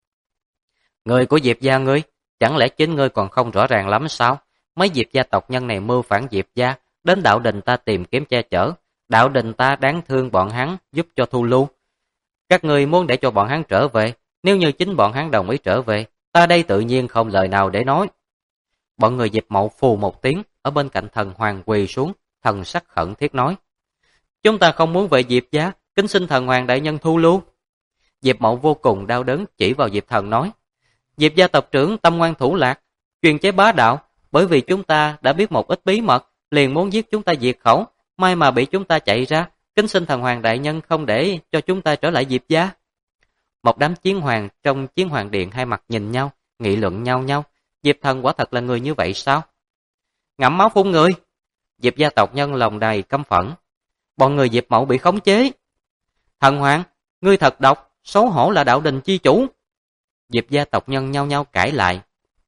Người của Diệp gia ngươi, chẳng lẽ chính ngươi còn không rõ ràng lắm sao? Mấy Diệp gia tộc nhân này mưu phản Diệp gia, đến đạo đình ta tìm kiếm che chở. Đạo đình ta đáng thương bọn hắn, giúp cho thu lưu. Các ngươi muốn để cho bọn hắn trở về, nếu như chính bọn hắn đồng ý trở về, ta đây tự nhiên không lời nào để nói. Bọn người Diệp Mậu phù một tiếng, ở bên cạnh thần hoàng quỳ xuống, thần sắc khẩn thiết nói. Chúng ta không muốn về Diệp gia, kính xin thần hoàng đại nhân thu lưu. Diệp Mậu vô cùng đau đớn chỉ vào Diệp Thần nói. Diệp gia tộc trưởng tâm ngoan thủ lạc, truyền chế bá đạo, bởi vì chúng ta đã biết một ít bí mật, liền muốn giết chúng ta diệt khẩu, may mà bị chúng ta chạy ra, kính xin thần hoàng đại nhân không để cho chúng ta trở lại Diệp gia. Một đám chiến hoàng trong chiến hoàng điện hai mặt nhìn nhau, nghị luận nhau nhau, Diệp Thần quả thật là người như vậy sao? Ngậm máu phun người. Diệp gia tộc nhân lòng đầy căm phẫn. Bọn người Diệp Mậu bị khống chế. Thần hoàng, ngươi thật độc, xấu hổ là đạo đình chi chủ. Diệp gia tộc nhân nhau nhau cãi lại.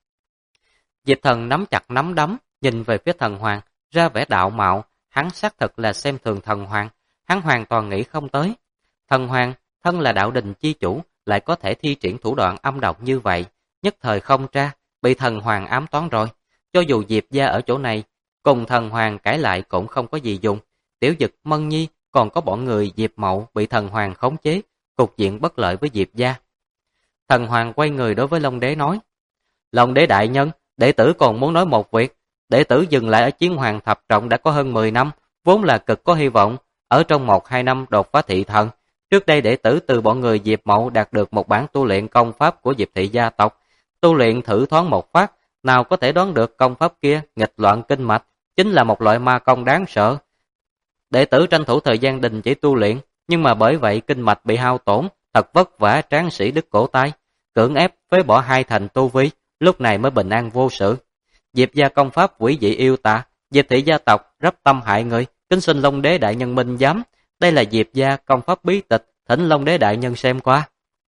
Diệp Thần nắm chặt nắm đấm, nhìn về phía thần hoàng, ra vẻ đạo mạo, hắn xác thực là xem thường thần hoàng, hắn hoàn toàn nghĩ không tới. Thần hoàng, thân là đạo đình chi chủ, lại có thể thi triển thủ đoạn âm độc như vậy, nhất thời không tra, bị thần hoàng ám toán rồi. Cho dù Diệp gia ở chỗ này, cùng thần hoàng cãi lại cũng không có gì dùng. Tiểu Dực, Mân Nhi, còn có bọn người Diệp Mậu bị thần hoàng khống chế, cục diện bất lợi với Diệp gia. Thần hoàng quay người đối với Long đế nói. Long đế đại nhân, đệ tử còn muốn nói một việc. Đệ tử dừng lại ở chiến hoàng thập trọng đã có hơn 10 năm, vốn là cực có hy vọng, ở trong 1-2 năm đột phá thị thần. Trước đây đệ tử từ bọn người Diệp Mậu đạt được một bản tu luyện công pháp của Diệp thị gia tộc. Tu luyện thử thoáng một phát, nào có thể đoán được công pháp kia nghịch loạn kinh mạch, chính là một loại ma công đáng sợ. Đệ tử tranh thủ thời gian đình chỉ tu luyện, nhưng mà bởi vậy kinh mạch bị hao tổn, thật vất vả tráng sĩ đứt cổ tay, cưỡng ép phế bỏ 2 thành tu vi, lúc này mới bình an vô sự. Diệp gia công pháp quỷ dị yêu tà, Diệp thị gia tộc rắp tâm hại người, kính xin Long đế đại nhân minh giám. Đây là Diệp gia công pháp bí tịch, thỉnh Long đế đại nhân xem qua.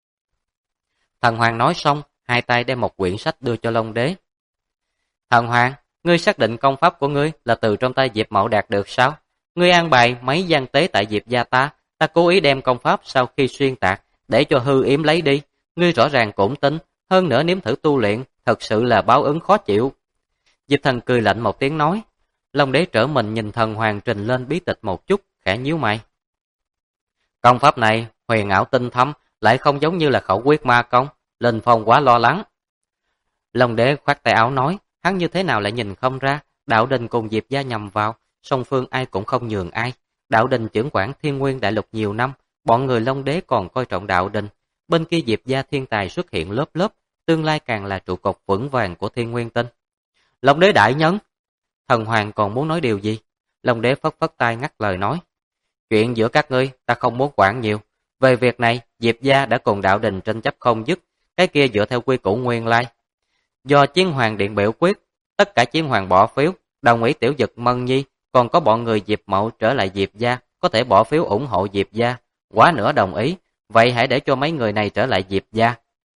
Thần hoàng nói xong, hai tay đem một quyển sách đưa cho Long đế. Thần hoàng, ngươi xác định công pháp của ngươi là từ trong tay Diệp Mậu đạt được sao? Ngươi an bài mấy gian tế tại Diệp gia ta cố ý đem công pháp sau khi xuyên tạc, để cho hư yếm lấy đi. Ngươi rõ ràng cũng tin, hơn nữa nếm thử tu luyện, thật sự là báo ứng khó chịu. Diệp Thần cười lạnh một tiếng nói. Long đế trở mình nhìn thần hoàng trình lên bí tịch một chút, khẽ nhíu mày. Công pháp này huyền ảo tinh thâm, lại không giống như là khẩu quyết ma công, Linh Phong quá lo lắng. Long đế khoát tay áo nói, hắn như thế nào lại nhìn không ra, đạo đình cùng Diệp gia nhầm vào, song phương ai cũng không nhường ai. Đạo đình trưởng quản Thiên Nguyên đại lục nhiều năm, bọn người Long đế còn coi trọng đạo đình. Bên kia Diệp gia thiên tài xuất hiện lớp lớp, tương lai càng là trụ cột vững vàng của Thiên Nguyên tinh. Long đế đại nhân, thần hoàng còn muốn nói điều gì? Long đế phất phất tay ngắt lời nói. Chuyện giữa các ngươi ta không muốn quản nhiều. Về việc này, Diệp gia đã cùng đạo đình tranh chấp không dứt, cái kia dựa theo quy củ nguyên lai. Do chiến hoàng điện biểu quyết, tất cả chiến hoàng bỏ phiếu, đồng ý Tiểu Dực, Mân Nhi, còn có bọn người Diệp Mậu trở lại Diệp gia, có thể bỏ phiếu ủng hộ Diệp gia. Quá nữa đồng ý, vậy hãy để cho mấy người này trở lại Diệp gia.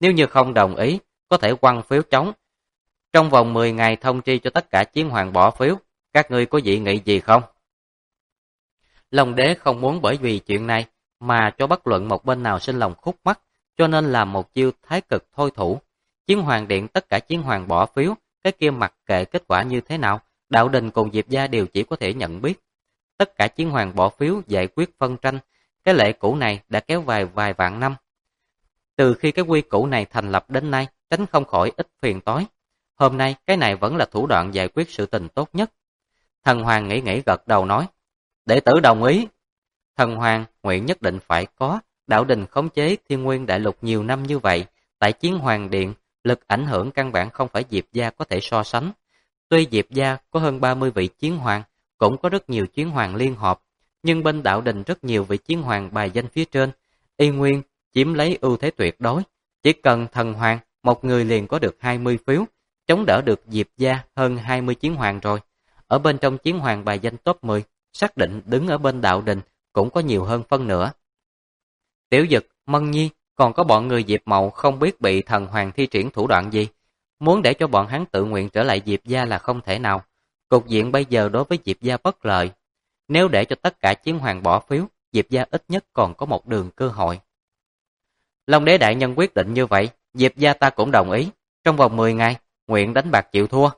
Nếu như không đồng ý, có thể quăng phiếu trống. Trong vòng 10 ngày thông tri cho tất cả chiến hoàng bỏ phiếu. Các ngươi có dị nghị gì không? Long đế không muốn bởi vì chuyện này mà cho bất luận một bên nào sinh lòng khúc mắc, cho nên làm một chiêu thái cực thôi thủ. Chiến hoàng điện tất cả chiến hoàng bỏ phiếu, cái kia mặc kệ kết quả như thế nào, đạo đình cùng Diệp gia đều chỉ có thể nhận biết. Tất cả chiến hoàng bỏ phiếu giải quyết phân tranh, cái lệ cũ này đã kéo vài vạn năm. Từ khi cái quy củ này thành lập đến nay, tránh không khỏi ít phiền toái. Hôm nay cái này vẫn là thủ đoạn giải quyết sự tình tốt nhất. Thần hoàng nghĩ gật đầu nói, đệ tử đồng ý. Thần hoàng nguyện nhất định phải có, đạo đình khống chế Thiên Nguyên Đại Lục nhiều năm như vậy, tại chiến hoàng điện, lực ảnh hưởng căn bản không phải Diệp gia có thể so sánh. Tuy Diệp gia có hơn 30 vị chiến hoàng, cũng có rất nhiều chiến hoàng liên hợp, nhưng bên đạo đình rất nhiều vị chiến hoàng bài danh phía trên, y nguyên chiếm lấy ưu thế tuyệt đối. Chỉ cần thần hoàng, một người liền có được 20 phiếu, chống đỡ được Diệp gia hơn 20 chiến hoàng rồi. Ở bên trong chiến hoàng bài danh top 10, xác định đứng ở bên đạo đình cũng có nhiều hơn phân nửa. Tiểu Dực, Mân Nhi, còn có bọn người Diệp Mậu không biết bị thần hoàng thi triển thủ đoạn gì. Muốn để cho bọn hắn tự nguyện trở lại Diệp gia là không thể nào. Cục diện bây giờ đối với Diệp gia bất lợi. Nếu để cho tất cả chiến hoàng bỏ phiếu, Diệp gia ít nhất còn có một đường cơ hội. Long đế đại nhân quyết định như vậy, Diệp gia ta cũng đồng ý. Trong vòng 10 ngày, nguyện đánh bạc chịu thua.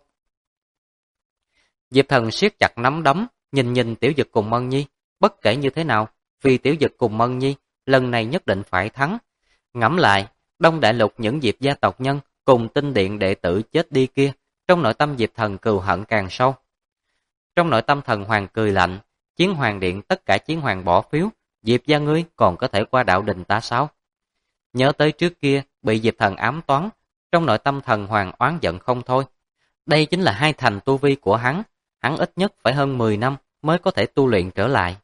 Diệp Thần siết chặt nắm đấm, nhìn Tiểu Dực cùng Mân Nhi. Bất kể như thế nào, vì Tiểu Dực cùng Mân Nhi, lần này nhất định phải thắng. Ngẫm lại, Đông Đại Lục những Diệp gia tộc nhân cùng tinh điện đệ tử chết đi kia, trong nội tâm Diệp Thần cừu hận càng sâu. Trong nội tâm thần hoàng cười lạnh, chiến hoàng điện tất cả chiến hoàng bỏ phiếu, Diệp gia ngươi còn có thể qua đạo đình ta sao? Nhớ tới trước kia bị Diệp Thần ám toán, trong nội tâm thần hoàng oán giận không thôi. Đây chính là hai thành tu vi của hắn ít nhất phải hơn 10 năm mới có thể tu luyện trở lại.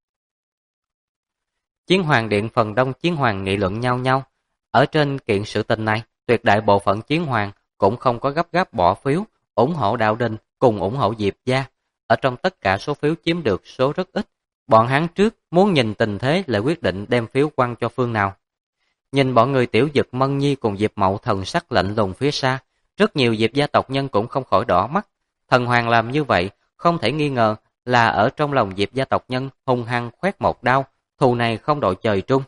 Chiến hoàng điện phần đông chiến hoàng nghị luận nhau. Ở trên kiện sự tình này, tuyệt đại bộ phận chiến hoàng cũng không có gấp gáp bỏ phiếu, ủng hộ đạo đình cùng ủng hộ Diệp gia. Ở trong tất cả số phiếu chiếm được số rất ít, bọn hắn trước muốn nhìn tình thế lại quyết định đem phiếu quăng cho phương nào. Nhìn bọn người Tiểu Dực, Mân Nhi cùng Diệp Mậu thần sắc lạnh lùng phía xa, rất nhiều Diệp gia tộc nhân cũng không khỏi đỏ mắt. Thần hoàng làm như vậy, không thể nghi ngờ là ở trong lòng Diệp gia tộc nhân hung hăng khoét một đao, thù này không đội trời chung.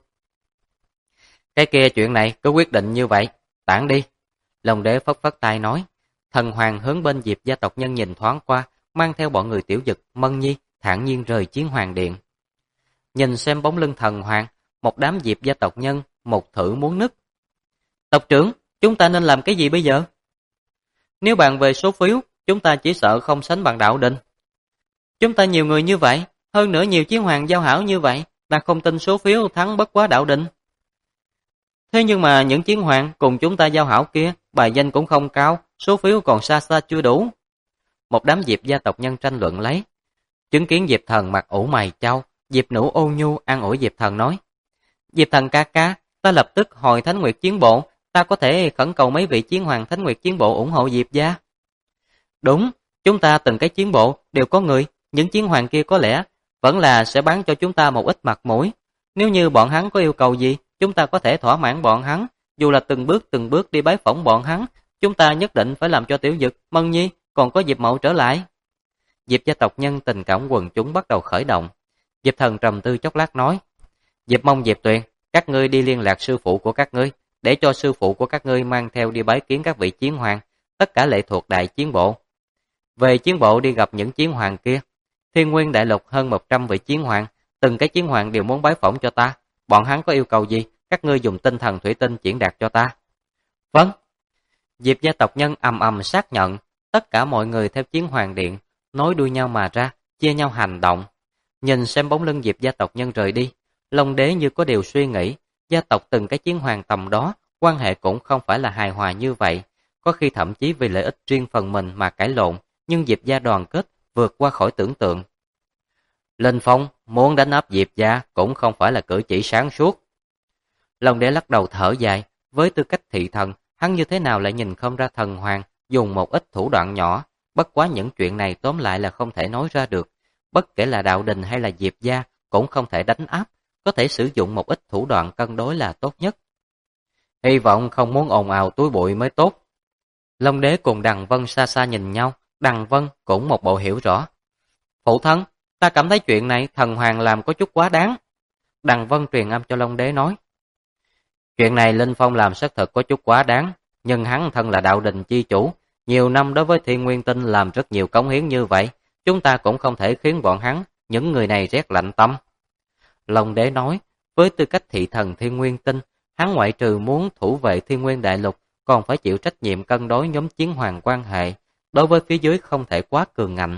Cái kia chuyện này cứ quyết định như vậy, tản đi. Long đế phất tay nói. Thần hoàng hướng bên Diệp gia tộc nhân nhìn thoáng qua, mang theo bọn người Tiểu Dực, Mân Nhi thản nhiên rời chiến hoàng điện. Nhìn xem bóng lưng thần hoàng, một đám Diệp gia tộc nhân một thử muốn nứt. Tộc trưởng, chúng ta nên làm cái gì bây giờ? Nếu bàn về số phiếu, chúng ta chỉ sợ không sánh bằng đạo đình. Chúng ta nhiều người như vậy, hơn nữa nhiều chiến hoàng giao hảo như vậy, ta không tin số phiếu thắng bất quá đạo đình. Thế nhưng mà những chiến hoàng cùng chúng ta giao hảo kia, bài danh cũng không cao, số phiếu còn xa xa chưa đủ. Một đám Diệp gia tộc nhân tranh luận lấy. Chứng kiến Diệp Thần mặt ủ mày chau, Diệp Nữ ôn nhu an ủi Diệp Thần nói. Diệp Thần ca ca, ta lập tức hồi Thánh Nguyệt chiến bộ, ta có thể khẩn cầu mấy vị chiến hoàng Thánh Nguyệt chiến bộ ủng hộ Diệp gia. Đúng, chúng ta từng cái chiến bộ đều có người, những chiến hoàng kia có lẽ vẫn là sẽ bán cho chúng ta một ít mặt mũi. Nếu như bọn hắn có yêu cầu gì, chúng ta có thể thỏa mãn bọn hắn, dù là từng bước đi bái phỏng bọn hắn, chúng ta nhất định phải làm cho Tiểu Dực, Mân Nhi, còn có Diệp Mậu trở lại. Diệp gia tộc nhân tình cảm quần chúng bắt đầu khởi động. Diệp Thần trầm tư chốc lát nói, Diệp Mông, Diệp Tuyền, các ngươi đi liên lạc sư phụ của các ngươi, để cho sư phụ của các ngươi mang theo đi bái kiến các vị chiến hoàng, tất cả lệ thuộc đại chiến bộ. Về chiến bộ đi gặp những chiến hoàng kia, Thiên Nguyên Đại Lục hơn 100 vị chiến hoàng, từng cái chiến hoàng đều muốn bái phỏng cho ta, bọn hắn có yêu cầu gì, các ngươi dùng tinh thần thủy tinh chuyển đạt cho ta. Vâng. Diệp gia tộc nhân ầm xác nhận, tất cả mọi người theo chiến hoàng điện, nối đuôi nhau mà ra, chia nhau hành động. Nhìn xem bóng lưng Diệp gia tộc nhân rời đi, Long đế như có điều suy nghĩ, gia tộc từng cái chiến hoàng tầm đó, quan hệ cũng không phải là hài hòa như vậy, có khi thậm chí vì lợi ích riêng phần mình mà cãi lộn, nhưng Diệp gia đoàn kết vượt qua khỏi tưởng tượng. Linh Phong muốn đánh áp Diệp gia cũng không phải là cử chỉ sáng suốt. Long đế lắc đầu thở dài, với tư cách thị thần, hắn như thế nào lại nhìn không ra thần hoàng dùng một ít thủ đoạn nhỏ, bất quá những chuyện này tóm lại là không thể nói ra được, bất kể là đạo đình hay là Diệp gia cũng không thể đánh áp, có thể sử dụng một ít thủ đoạn cân đối là tốt nhất. Hy vọng không muốn ồn ào túi bụi mới tốt. Long đế cùng Đằng Vân xa xa nhìn nhau, Đằng Vân cũng một bộ hiểu rõ. Phụ thân, ta cảm thấy chuyện này thần hoàng làm có chút quá đáng. Đằng Vân truyền âm cho Long đế nói. Chuyện này Linh Phong làm xác thực có chút quá đáng, nhưng hắn thân là đạo đình chi chủ, nhiều năm đối với Thiên Nguyên Tinh làm rất nhiều cống hiến như vậy, chúng ta cũng không thể khiến bọn hắn, những người này rét lạnh tâm. Long đế nói, với tư cách thị thần Thiên Nguyên Tinh, hắn ngoại trừ muốn thủ vệ Thiên Nguyên Đại Lục, còn phải chịu trách nhiệm cân đối nhóm chiến hoàng quan hệ, đối với phía dưới không thể quá cường ngạnh.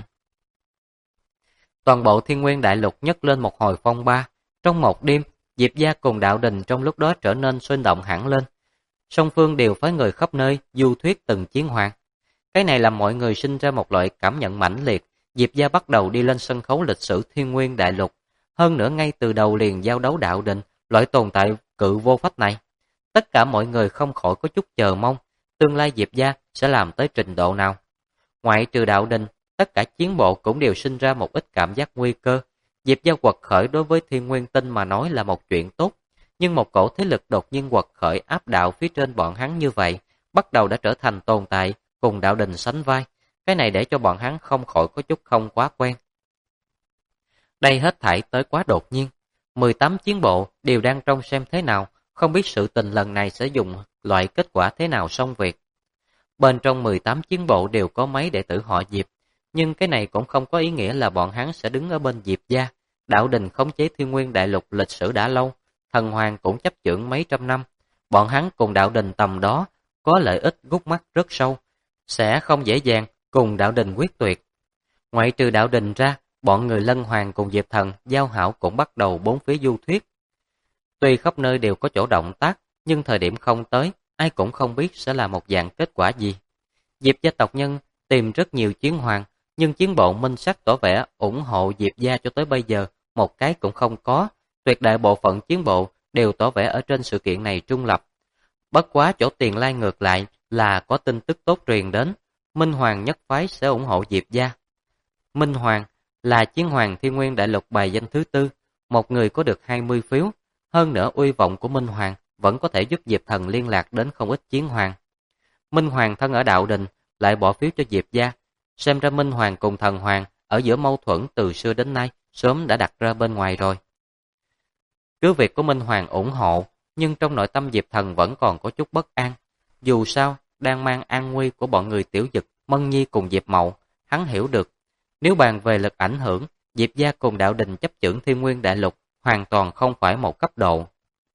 Toàn bộ Thiên Nguyên Đại Lục nhấc lên một hồi phong ba, trong một đêm, Diệp gia cùng đạo đình trong lúc đó trở nên sôi động hẳn lên. Song phương đều phái người khắp nơi du thuyết từng chiến hoàng. Cái này làm mọi người sinh ra một loại cảm nhận mãnh liệt, Diệp gia bắt đầu đi lên sân khấu lịch sử Thiên Nguyên Đại Lục. Hơn nữa ngay từ đầu liền giao đấu đạo đình, loại tồn tại cự vô phách này. Tất cả mọi người không khỏi có chút chờ mong, tương lai Diệp gia sẽ làm tới trình độ nào. Ngoại trừ đạo đình, tất cả chiến bộ cũng đều sinh ra một ít cảm giác nguy cơ. Diệp gia quật khởi đối với Thiên Nguyên Tinh mà nói là một chuyện tốt, nhưng một cổ thế lực đột nhiên quật khởi áp đảo phía trên bọn hắn như vậy, bắt đầu đã trở thành tồn tại cùng đạo đình sánh vai. Cái này để cho bọn hắn không khỏi có chút không quá quen. Đây hết thảy tới quá đột nhiên. 18 chiến bộ đều đang trông xem thế nào, không biết sự tình lần này sẽ dùng loại kết quả thế nào xong việc. Bên trong 18 chiến bộ đều có mấy đệ tử họ Diệp, nhưng cái này cũng không có ý nghĩa là bọn hắn sẽ đứng ở bên Diệp gia. Đạo đình khống chế Thiên Nguyên Đại Lục lịch sử đã lâu, thần hoàng cũng chấp chưởng mấy trăm năm. Bọn hắn cùng đạo đình tầm đó có lợi ích gút mắt rất sâu, sẽ không dễ dàng cùng đạo đình quyết tuyệt. Ngoại trừ đạo đình ra, bọn người Lân Hoàng cùng Diệp Thần giao hảo cũng bắt đầu bốn phía du thuyết. Tuy khắp nơi đều có chỗ động tác, nhưng thời điểm không tới, ai cũng không biết sẽ là một dạng kết quả gì. Diệp gia tộc nhân tìm rất nhiều chiến hoàng, nhưng chiến bộ minh sắc tỏ vẻ ủng hộ Diệp gia cho tới bây giờ, một cái cũng không có. Tuyệt đại bộ phận chiến bộ đều tỏ vẻ ở trên sự kiện này trung lập. Bất quá chỗ Tiền Lai ngược lại là có tin tức tốt truyền đến, Minh Hoàng nhất phái sẽ ủng hộ Diệp gia. Minh Hoàng là chiến hoàng Thiên Nguyên Đại Lục bài danh thứ tư, một người có được 20 phiếu, hơn nữa uy vọng của Minh Hoàng vẫn có thể giúp Diệp Thần liên lạc đến không ít chiến hoàng. Minh Hoàng thân ở đạo đình, lại bỏ phiếu cho Diệp gia, xem ra Minh Hoàng cùng Thần Hoàng ở giữa mâu thuẫn từ xưa đến nay sớm đã đặt ra bên ngoài rồi. Cứ việc của Minh Hoàng ủng hộ, nhưng trong nội tâm Diệp Thần vẫn còn có chút bất an. Dù sao, đang mang an nguy của bọn người Tiểu Dực, Mân Nhi cùng Diệp Mậu, hắn hiểu được. Nếu bàn về lực ảnh hưởng, Diệp gia cùng đạo đình chấp chưởng Thiên Nguyên Đại Lục hoàn toàn không phải một cấp độ.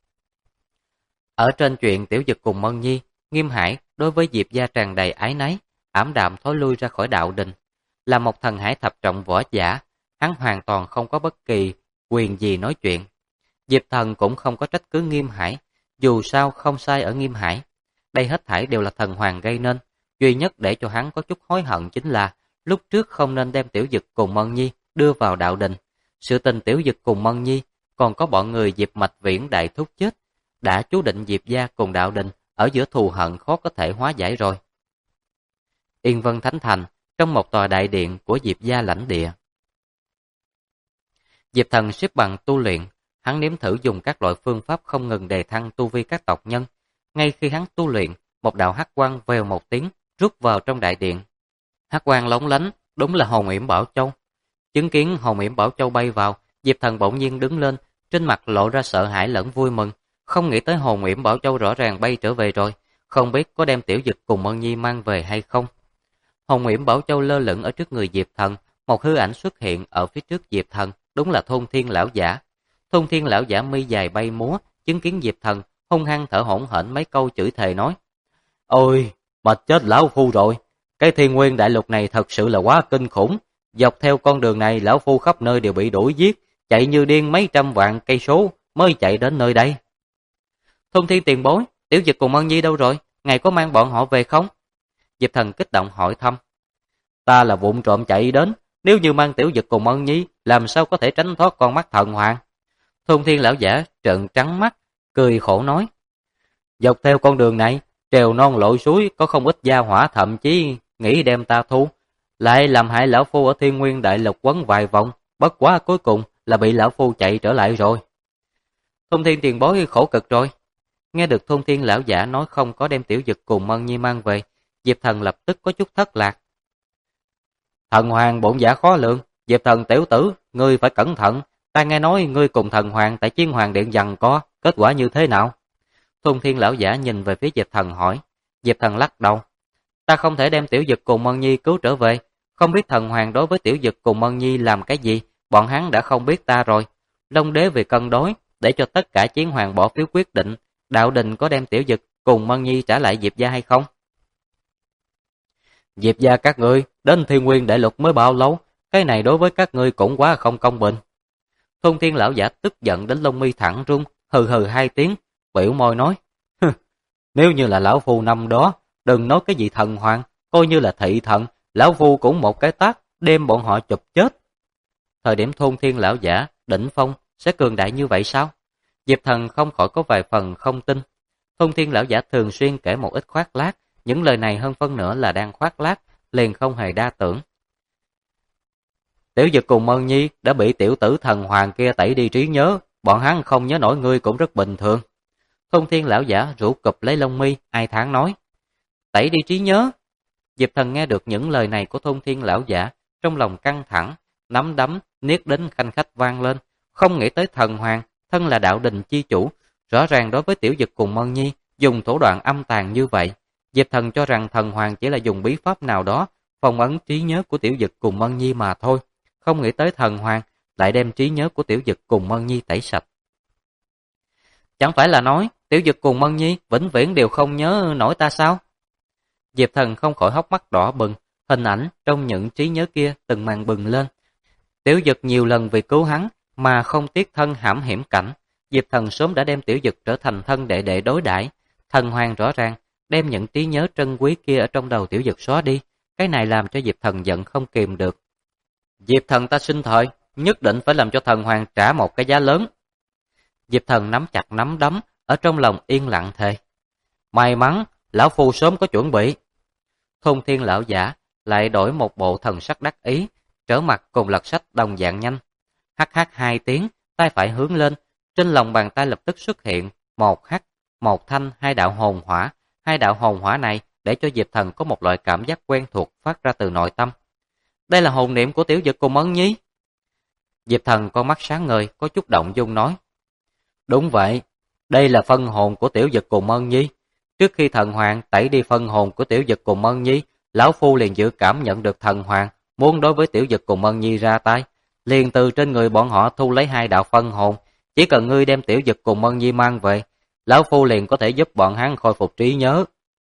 Ở trên chuyện Tiểu Dực cùng Mân Nhi, Nghiêm Hải đối với Diệp gia tràn đầy ái náy, ảm đạm thối lui ra khỏi đạo đình. Là một thần hải thập trọng võ giả, hắn hoàn toàn không có bất kỳ quyền gì nói chuyện. Diệp Thần cũng không có trách cứ Nghiêm Hải, dù sao không sai ở Nghiêm Hải. Đây hết thảy đều là thần hoàng gây nên, duy nhất để cho hắn có chút hối hận chính là lúc trước không nên đem Tiểu Dực cùng Mân Nhi đưa vào đạo đình. Sự tình Tiểu Dực cùng Mân Nhi còn có bọn người Diệp Mạch Viễn đại thúc chết, đã chú định Diệp gia cùng đạo đình ở giữa thù hận khó có thể hóa giải rồi. Yên Vân Thánh Thành, trong một tòa đại điện của Diệp gia lãnh địa. Diệp Thần xếp bằng tu luyện, hắn nếm thử dùng các loại phương pháp không ngừng đề thăng tu vi các tộc nhân. Ngay khi hắn tu luyện, một đạo hắc quang vèo một tiếng rút vào trong đại điện. Hắc quang lóng lánh, đúng là Hồn Yểm Bảo Châu. Chứng kiến Hồn Yểm Bảo Châu bay vào, Diệp Thần bỗng nhiên đứng lên, trên mặt lộ ra sợ hãi lẫn vui mừng, không nghĩ tới Hồn Yểm Bảo Châu rõ ràng bay trở về rồi, không biết có đem Tiểu Dực cùng Mân Nhi mang về hay không. Hồn Yểm Bảo Châu lơ lửng ở trước người Diệp Thần, một hư ảnh xuất hiện ở phía trước Diệp Thần, đúng là Thôn Thiên lão giả. Thôn Thiên lão giả mi dài bay múa, chứng kiến Diệp Thần, hung hăng thở hổn hển mấy câu chửi thề nói: "Ôi, mệt chết lão phu rồi, cái Thiên Nguyên Đại Lục này thật sự là quá kinh khủng, dọc theo con đường này lão phu khắp nơi đều bị đuổi giết, chạy như điên mấy trăm vạn cây số mới chạy đến nơi đây." "Thôn Thiên tiền bối, Tiểu Dực cùng Mân Nhi đâu rồi, ngài có mang bọn họ về không?" Diệp Thần kích động hỏi thăm. "Ta là vụng trộm chạy đến, nếu như mang Tiểu Dực cùng Mân Nhi, làm sao có thể tránh thoát con mắt thần hoàng?" Thôn Thiên lão giả trợn trắng mắt, cười khổ nói: "Dọc theo con đường này, trèo non lội suối, có không ít gia hỏa thậm chí nghĩ đem ta thu, lại làm hại lão phu ở Thiên Nguyên Đại Lục quấn vài vòng, bất quá cuối cùng là bị lão phu chạy trở lại rồi." "Thôn Thiên tiền bối khổ cực rồi." Nghe được Thôn Thiên lão giả nói không có đem Tiểu Dực cùng Mân Nhi mang về, Diệp Thần lập tức có chút thất lạc. Thần hoàng bổn giả khó lượng, Diệp Thần tiểu tử, ngươi phải cẩn thận, ta nghe nói ngươi cùng thần hoàng tại Chiến Hoàng Điện giằng co, kết quả như thế nào? Thôn Thiên lão giả nhìn về phía Diệp Thần hỏi. Diệp Thần lắc đầu. Ta không thể đem Tiểu Dực cùng Mân Nhi cứu trở về, không biết thần hoàng đối với Tiểu Dực cùng Mân Nhi làm cái gì, bọn hắn đã không biết ta rồi. Long đế vì cân đối, để cho tất cả Chiến Hoàng bỏ phiếu quyết định, đạo đình có đem Tiểu Dực cùng Mân Nhi trả lại Diệp gia hay không? Diệp gia các ngươi đến Thiên Nguyên đại lục mới bao lâu, cái này đối với các ngươi cũng quá không công bình. Thôn Thiên lão giả tức giận đến lông mi thẳng rung, hừ hừ hai tiếng, biểu môi nói: Nếu như là lão phu năm đó, đừng nói cái gì thần hoàng, coi như là thị thần, lão phu cũng một cái tát đem bọn họ chụp chết. Thời điểm Thôn Thiên lão giả đỉnh phong sẽ cường đại như vậy sao? Diệp Thần không khỏi có vài phần không tin. Thôn Thiên lão giả thường xuyên kể một ít khoác lác, những lời này hơn phân nửa là đang khoác lác, liền không hề đa tưởng. Tiểu Dực cùng Mân Nhi đã bị tiểu tử thần hoàng kia tẩy đi trí nhớ, bọn hắn không nhớ nổi ngươi cũng rất bình thường. Thôn Thiên lão giả rủ cụp lấy lông mi, ai thán nói. Tẩy đi trí nhớ. Diệp Thần nghe được những lời này của Thôn Thiên lão giả, trong lòng căng thẳng, nắm đấm, niết đến khanh khách vang lên. Không nghĩ tới thần hoàng, thân là đạo đình chi chủ, rõ ràng đối với Tiểu Dực cùng Mân Nhi, dùng thủ đoạn âm tàn như vậy. Diệp Thần cho rằng thần hoàng chỉ là dùng bí pháp nào đó, phong ấn trí nhớ của Tiểu Dực cùng Mân Nhi mà thôi. Không nghĩ tới thần hoàng lại đem trí nhớ của Tiểu Dực cùng Mân Nhi tẩy sạch. Chẳng phải là nói Tiểu Dực cùng Mân Nhi vĩnh viễn đều không nhớ nổi ta sao? Diệp Thần không khỏi hốc mắt đỏ bừng, hình ảnh trong những trí nhớ kia từng màn bừng lên. Tiểu Dực nhiều lần vì cứu hắn mà không tiếc thân hãm hiểm cảnh, Diệp Thần sớm đã đem Tiểu Dực trở thành thân đệ đệ đối đãi. Thần hoàng rõ ràng đem những trí nhớ trân quý kia ở trong đầu Tiểu Dực xóa đi, cái này làm cho Diệp Thần giận không kìm được. Diệp Thần ta sinh thời, nhất định phải làm cho thần hoàng trả một cái giá lớn. Diệp Thần nắm chặt nắm đấm, ở trong lòng yên lặng thề. May mắn, lão phu sớm có chuẩn bị. Thôn Thiên lão giả lại đổi một bộ thần sắc đắc ý, trở mặt cùng lật sách đồng dạng nhanh. Hắc hắc hai tiếng, tay phải hướng lên, trên lòng bàn tay lập tức xuất hiện một hắc, một thanh, hai đạo hồn hỏa. Hai đạo hồn hỏa này để cho Diệp Thần có một loại cảm giác quen thuộc phát ra từ nội tâm. Đây là hồn niệm của Tiểu Dực cùng Mân Nhi. Diệp Thần con mắt sáng ngời, có chút động dung nói. Đúng vậy, đây là phân hồn của Tiểu Dực cùng Mân Nhi. Trước khi thần hoàng tẩy đi phân hồn của Tiểu Dực cùng Mân Nhi, lão phu liền dự cảm nhận được thần hoàng muốn đối với Tiểu Dực cùng Mân Nhi ra tay, liền từ trên người bọn họ thu lấy hai đạo phân hồn. Chỉ cần ngươi đem Tiểu Dực cùng Mân Nhi mang về, lão phu liền có thể giúp bọn hắn khôi phục trí nhớ.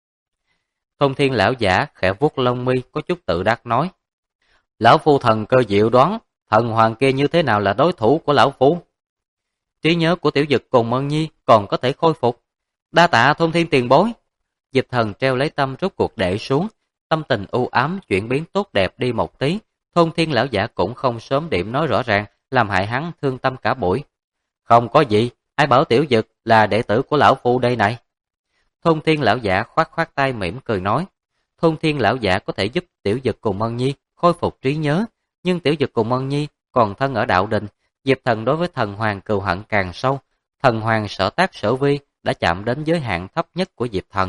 Thôn Thiên lão giả khẽ vuốt lông mi, có chút tự đắc nói. Lão phu thần cơ diệu đoán, thần hoàng kia như thế nào là đối thủ của lão phu? Trí nhớ của Tiểu Dực cùng Mân Nhi còn có thể khôi phục. Đa tạ Thôn Thiên tiền bối. Diệp Thần treo lấy tâm rút cuộc để xuống, tâm tình u ám chuyển biến tốt đẹp đi một tí. Thôn Thiên lão giả cũng không sớm điểm nói rõ ràng, làm hại hắn thương tâm cả buổi. Không có gì, ai bảo Tiểu Dực là đệ tử của lão phu đây này. Thôn Thiên lão giả khoát khoát tay mỉm cười nói. Thôn Thiên lão giả có thể giúp Tiểu Dực cùng Mân Nhi khôi phục trí nhớ, nhưng Tiểu Dực cùng Mân Nhi còn thân ở đạo đình. Diệp Thần đối với thần hoàng cừu hận càng sâu, thần hoàng sở tác sở vi đã chạm đến giới hạn thấp nhất của Diệp Thần.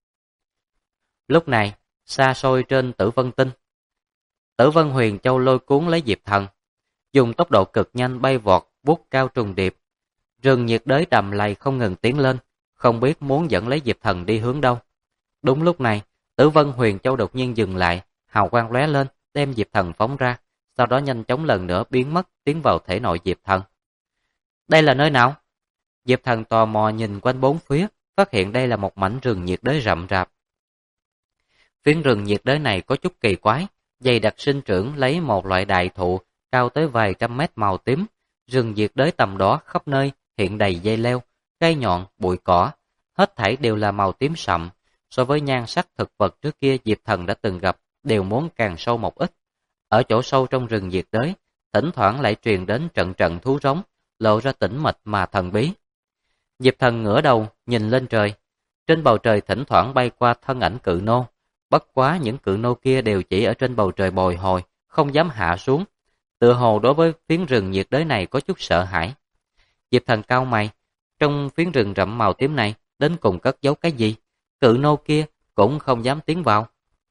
Lúc này, xa xôi trên Tử Vân Tinh, Tử Vân Huyền Châu lôi cuốn lấy Diệp Thần, dùng tốc độ cực nhanh bay vọt, bút cao trùng điệp. Rừng nhiệt đới đầm lầy không ngừng tiến lên, không biết muốn dẫn lấy Diệp Thần đi hướng đâu. Đúng lúc này, Tử Vân Huyền Châu đột nhiên dừng lại, hào quang lóe lên, đem Diệp Thần phóng ra, sau đó nhanh chóng lần nữa biến mất, tiến vào thể nội Diệp Thần. Đây là nơi nào? Diệp Thần tò mò nhìn quanh bốn phía, phát hiện đây là một mảnh rừng nhiệt đới rậm rạp. Phiến rừng nhiệt đới này có chút kỳ quái, dày đặc sinh trưởng lấy một loại đại thụ cao tới vài trăm mét màu tím. Rừng nhiệt đới tầm đó khắp nơi hiện đầy dây leo, cây nhọn, bụi cỏ, hết thảy đều là màu tím sậm. So với nhan sắc thực vật trước kia Diệp Thần đã từng gặp, đều muốn càng sâu một ít. Ở chỗ sâu trong rừng nhiệt đới, thỉnh thoảng lại truyền đến trận trận thú rống, lộ ra tĩnh mịch mà thần bí. Diệp Thần ngửa đầu nhìn lên trời, trên bầu trời thỉnh thoảng bay qua thân ảnh cự nô. Bất quá những cự nô kia đều chỉ ở trên bầu trời bồi hồi, không dám hạ xuống. Tựa hồ đối với phiến rừng nhiệt đới này có chút sợ hãi. Diệp Thần cau mày, trong phiến rừng rậm màu tím này, đến cùng cất giấu cái gì, cự nô kia cũng không dám tiến vào.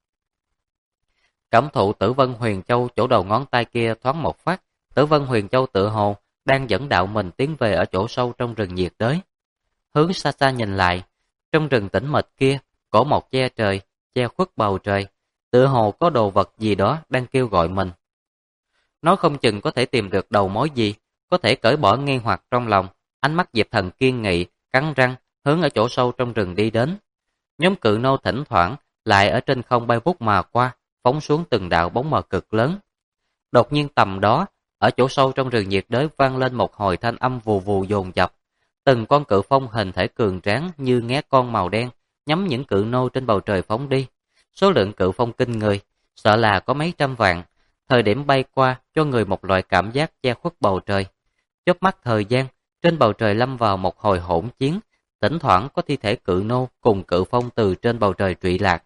Cảm thụ Tử Vân Huyền Châu chỗ đầu ngón tay kia thoáng một phát, Tử Vân Huyền Châu tự hồ đang dẫn đạo mình tiến về ở chỗ sâu trong rừng nhiệt đới. Hướng xa xa nhìn lại, trong rừng tĩnh mịch kia, cổ một che trời, che khuất bầu trời, tự hồ có đồ vật gì đó đang kêu gọi mình. Nó không chừng có thể tìm được đầu mối gì, có thể cởi bỏ nghi hoặc trong lòng. Ánh mắt Diệp Thần kiên nghị, cắn răng, hướng ở chỗ sâu trong rừng đi đến. Nhóm cự nô thỉnh thoảng lại ở trên không bay vút mà qua, phóng xuống từng đạo bóng mờ cực lớn. Đột nhiên tầm đó, ở chỗ sâu trong rừng nhiệt đới vang lên một hồi thanh âm vù vù dồn dập. Từng con cự phong hình thể cường tráng như nghé con màu đen, nhắm những cự nô trên bầu trời phóng đi. Số lượng cự phong kinh người, sợ là có mấy trăm vạn. Thời điểm bay qua cho người một loại cảm giác che khuất bầu trời. Chớp mắt thời gian, trên bầu trời lâm vào một hồi hỗn chiến, thỉnh thoảng có thi thể cự nô cùng cự phong từ trên bầu trời trụy lạc.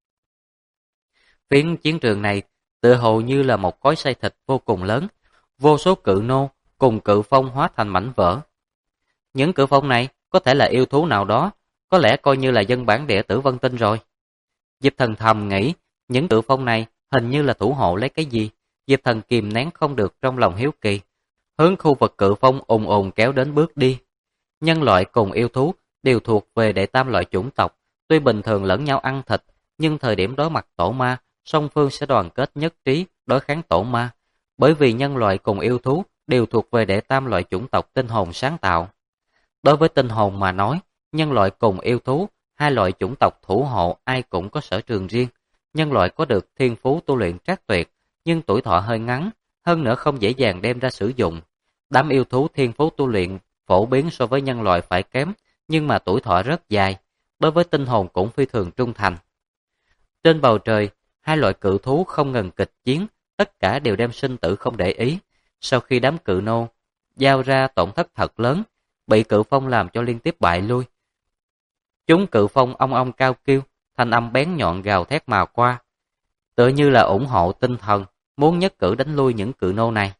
Phiến chiến trường này tựa hồ như là một cối xay thịt vô cùng lớn, vô số cự nô cùng cự phong hóa thành mảnh vỡ. Những cự phong này có thể là yêu thú nào đó, có lẽ coi như là dân bản địa Tử Vân Tinh rồi. Diệp Thần thầm nghĩ, những cự phong này hình như là thủ hộ lấy cái gì. Diệp Thần kìm nén không được trong lòng hiếu kỳ, hướng khu vực cự phong ùn ùn kéo đến bước đi. Nhân loại cùng yêu thú đều thuộc về đệ tam loại chủng tộc, tuy bình thường lẫn nhau ăn thịt, nhưng thời điểm đối mặt tổ ma, song phương sẽ đoàn kết nhất trí đối kháng tổ ma, bởi vì nhân loại cùng yêu thú đều thuộc về đệ tam loại chủng tộc tinh hồn sáng tạo. Đối với tinh hồn mà nói, nhân loại cùng yêu thú, hai loại chủng tộc thủ hộ ai cũng có sở trường riêng. Nhân loại có được thiên phú tu luyện trác tuyệt, nhưng tuổi thọ hơi ngắn, hơn nữa không dễ dàng đem ra sử dụng. Đám yêu thú thiên phú tu luyện phổ biến so với nhân loại phải kém, nhưng mà tuổi thọ rất dài, đối với tinh hồn cũng phi thường trung thành. Trên bầu trời, hai loại cự thú không ngừng kịch chiến, tất cả đều đem sinh tử không để ý. Sau khi đám cự nô giao ra tổn thất thật lớn, bị cự phong làm cho liên tiếp bại lui. Chúng cự phong ong ong cao kêu, thanh âm bén nhọn gào thét mà qua, tựa như là ủng hộ tinh thần, muốn nhất cử đánh lui những cự nô này.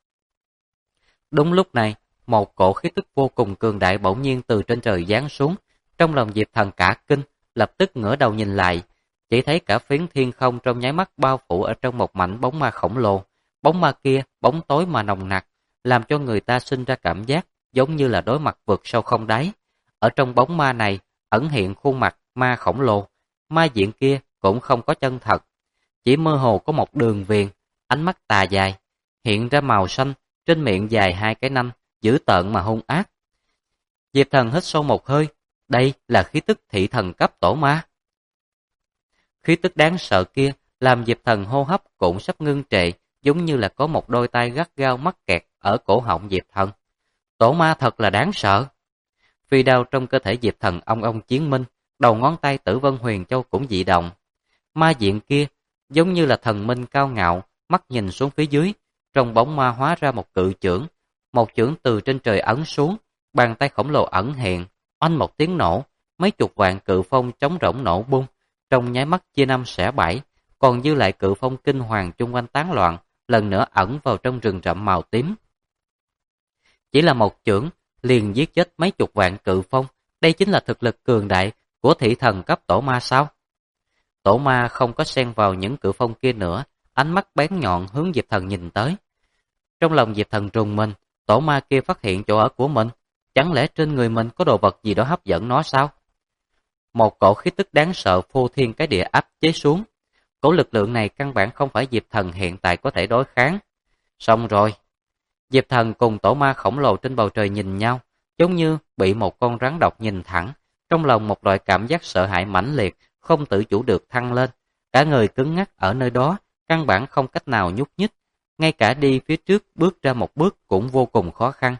Đúng lúc này, một cổ khí tức vô cùng cường đại bỗng nhiên từ trên trời giáng xuống, trong lòng Diệp Thần cả kinh, lập tức ngửa đầu nhìn lại, chỉ thấy cả phiến thiên không trong nháy mắt bao phủ ở trong một mảnh bóng ma khổng lồ. Bóng ma kia bóng tối mà nồng nặc, làm cho người ta sinh ra cảm giác giống như là đối mặt vực sâu không đáy. Ở trong bóng ma này ẩn hiện khuôn mặt ma khổng lồ, ma diện kia cũng không có chân thật, chỉ mơ hồ có một đường viền, ánh mắt tà dài, hiện ra màu xanh, trên miệng dài hai cái nanh, dữ tợn mà hung ác. Diệp Thần hít sâu một hơi, đây là khí tức thị thần cấp tổ ma. Khí tức đáng sợ kia làm Diệp Thần hô hấp cũng sắp ngưng trệ, giống như là có một đôi tay gắt gao mắc kẹt ở cổ họng Diệp Thần. Tổ ma thật là đáng sợ. Phi đao trong cơ thể Diệp Thần ong ong chiến minh, đầu ngón tay Tử Vân Huyền Châu cũng dị động. Ma diện kia giống như là thần minh cao ngạo, mắt nhìn xuống phía dưới, trong bóng ma hóa ra một cự chưởng, một chưởng từ trên trời ấn xuống, bàn tay khổng lồ ẩn hiện, oanh một tiếng nổ, mấy chục vạn cự phong trống rỗng nổ bung, trong nháy mắt chia năm xẻ bảy, còn dư lại cự phong kinh hoàng chung quanh tán loạn, lần nữa ẩn vào trong rừng rậm màu tím. Chỉ là một chưởng liền giết chết mấy chục vạn cự phong, đây chính là thực lực cường đại của thị thần cấp tổ ma sao? Tổ ma không có xen vào những cự phong kia nữa, ánh mắt bén nhọn hướng Diệp Thần nhìn tới. Trong lòng Diệp Thần rùng mình, tổ ma kia phát hiện chỗ ở của mình, chẳng lẽ trên người mình có đồ vật gì đó hấp dẫn nó sao? Một cổ khí tức đáng sợ phô thiên cái địa áp chế xuống. Cổ lực lượng này căn bản không phải Diệp Thần hiện tại có thể đối kháng. Xong rồi. Diệp Thần cùng tổ ma khổng lồ trên bầu trời nhìn nhau, giống như bị một con rắn độc nhìn thẳng. Trong lòng một loại cảm giác sợ hãi mãnh liệt, không tự chủ được thăng lên. Cả người cứng ngắc ở nơi đó, căn bản không cách nào nhúc nhích. Ngay cả đi phía trước bước ra một bước cũng vô cùng khó khăn.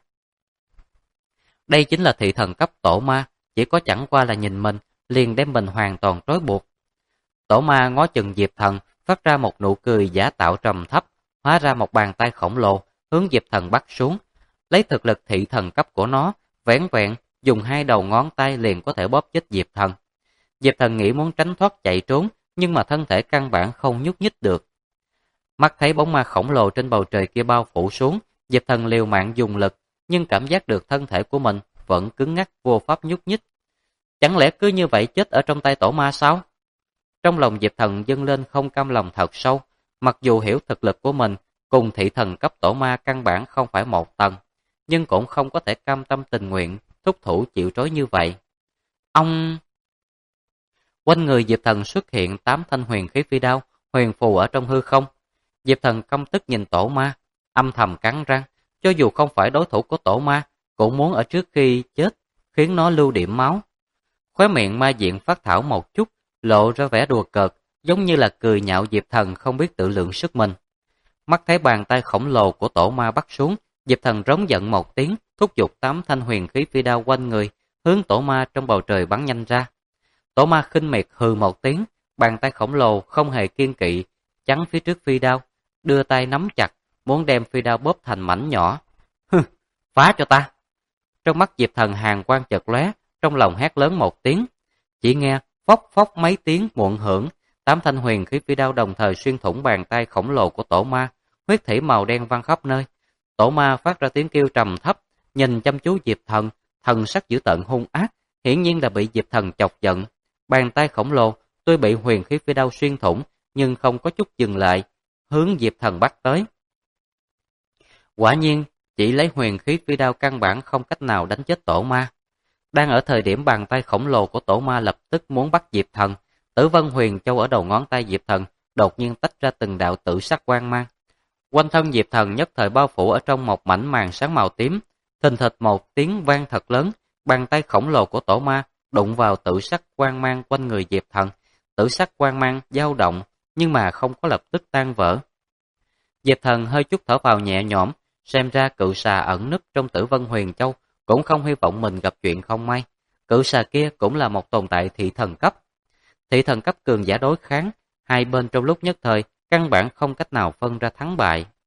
Đây chính là thị thần cấp tổ ma, chỉ có chẳng qua là nhìn mình, liền đem mình hoàn toàn trói buộc. Tổ ma ngó chừng Diệp Thần, phát ra một nụ cười giả tạo trầm thấp, hóa ra một bàn tay khổng lồ, hướng Diệp Thần bắt xuống. Lấy thực lực thị thần cấp của nó, vẻn vẹn, dùng hai đầu ngón tay liền có thể bóp chết Diệp Thần. Diệp Thần nghĩ muốn tránh thoát chạy trốn, nhưng mà thân thể căn bản không nhúc nhích được. Mắt thấy bóng ma khổng lồ trên bầu trời kia bao phủ xuống, Diệp Thần liều mạng dùng lực, nhưng cảm giác được thân thể của mình vẫn cứng ngắc vô pháp nhúc nhích. Chẳng lẽ cứ như vậy chết ở trong tay tổ ma sao? Trong lòng Diệp Thần dâng lên không cam lòng thật sâu, mặc dù hiểu thực lực của mình cùng thị thần cấp tổ ma căn bản không phải một tầng, nhưng cũng không có thể cam tâm tình nguyện, thúc thủ chịu trói như vậy. Ông... Quanh người Diệp Thần xuất hiện 8 thanh huyền khí phi đao, huyền phù ở trong hư không. Diệp Thần căm tức nhìn tổ ma, âm thầm cắn răng, cho dù không phải đối thủ của tổ ma, cũng muốn ở trước khi chết, khiến nó lưu điểm máu. Khóe miệng ma diện phát thảo một chút, lộ ra vẻ đùa cợt, giống như là cười nhạo Diệp Thần không biết tự lượng sức mình. Mắt thấy bàn tay khổng lồ của tổ ma bắt xuống, Diệp Thần rống giận một tiếng, thúc giục 8 thanh huyền khí phi đao quanh người, hướng tổ ma trong bầu trời bắn nhanh ra. Tổ ma khinh miệt hừ một tiếng, bàn tay khổng lồ không hề kiên kỵ, chắn phía trước phi đao, đưa tay nắm chặt, muốn đem phi đao bóp thành mảnh nhỏ. Hừ, phá cho ta! Trong mắt Diệp Thần hàn quang chợt lóe, trong lòng hét lớn một tiếng. Chỉ nghe phốc phốc mấy tiếng muộn hưởng, 8 thanh huyền khí phi đao đồng thời xuyên thủng bàn tay khổng lồ của tổ ma, huyết thủy màu đen văng khắp nơi. Tổ ma phát ra tiếng kêu trầm thấp, nhìn chăm chú Diệp Thần, thần sắc dữ tợn hung ác, hiển nhiên là bị Diệp Thần chọc giận. Bàn tay khổng lồ tuy bị huyền khí phi đao xuyên thủng, nhưng không có chút dừng lại, hướng Diệp Thần bắt tới. Quả nhiên, chỉ lấy huyền khí phi đao căn bản không cách nào đánh chết tổ ma. Đang ở thời điểm bàn tay khổng lồ của tổ ma lập tức muốn bắt Diệp Thần, Tử Vân Huyền Châu ở đầu ngón tay Diệp Thần đột nhiên tách ra từng đạo tử sắc quang mang. Quanh thân Diệp Thần nhất thời bao phủ ở trong một mảnh màn sáng màu tím, thình thịch một tiếng vang thật lớn, bàn tay khổng lồ của tổ ma đụng vào tử sắc quang mang quanh người Diệp Thần. Tử sắc quang mang dao động, nhưng mà không có lập tức tan vỡ. Diệp Thần hơi chút thở vào nhẹ nhõm, xem ra cự xà ẩn nấp trong Tử Vân Huyền Châu cũng không hy vọng mình gặp chuyện không may. Cự xà kia cũng là một tồn tại thị thần cấp. Thị thần cấp cường giả đối kháng, hai bên trong lúc nhất thời căn bản không cách nào phân ra thắng bại.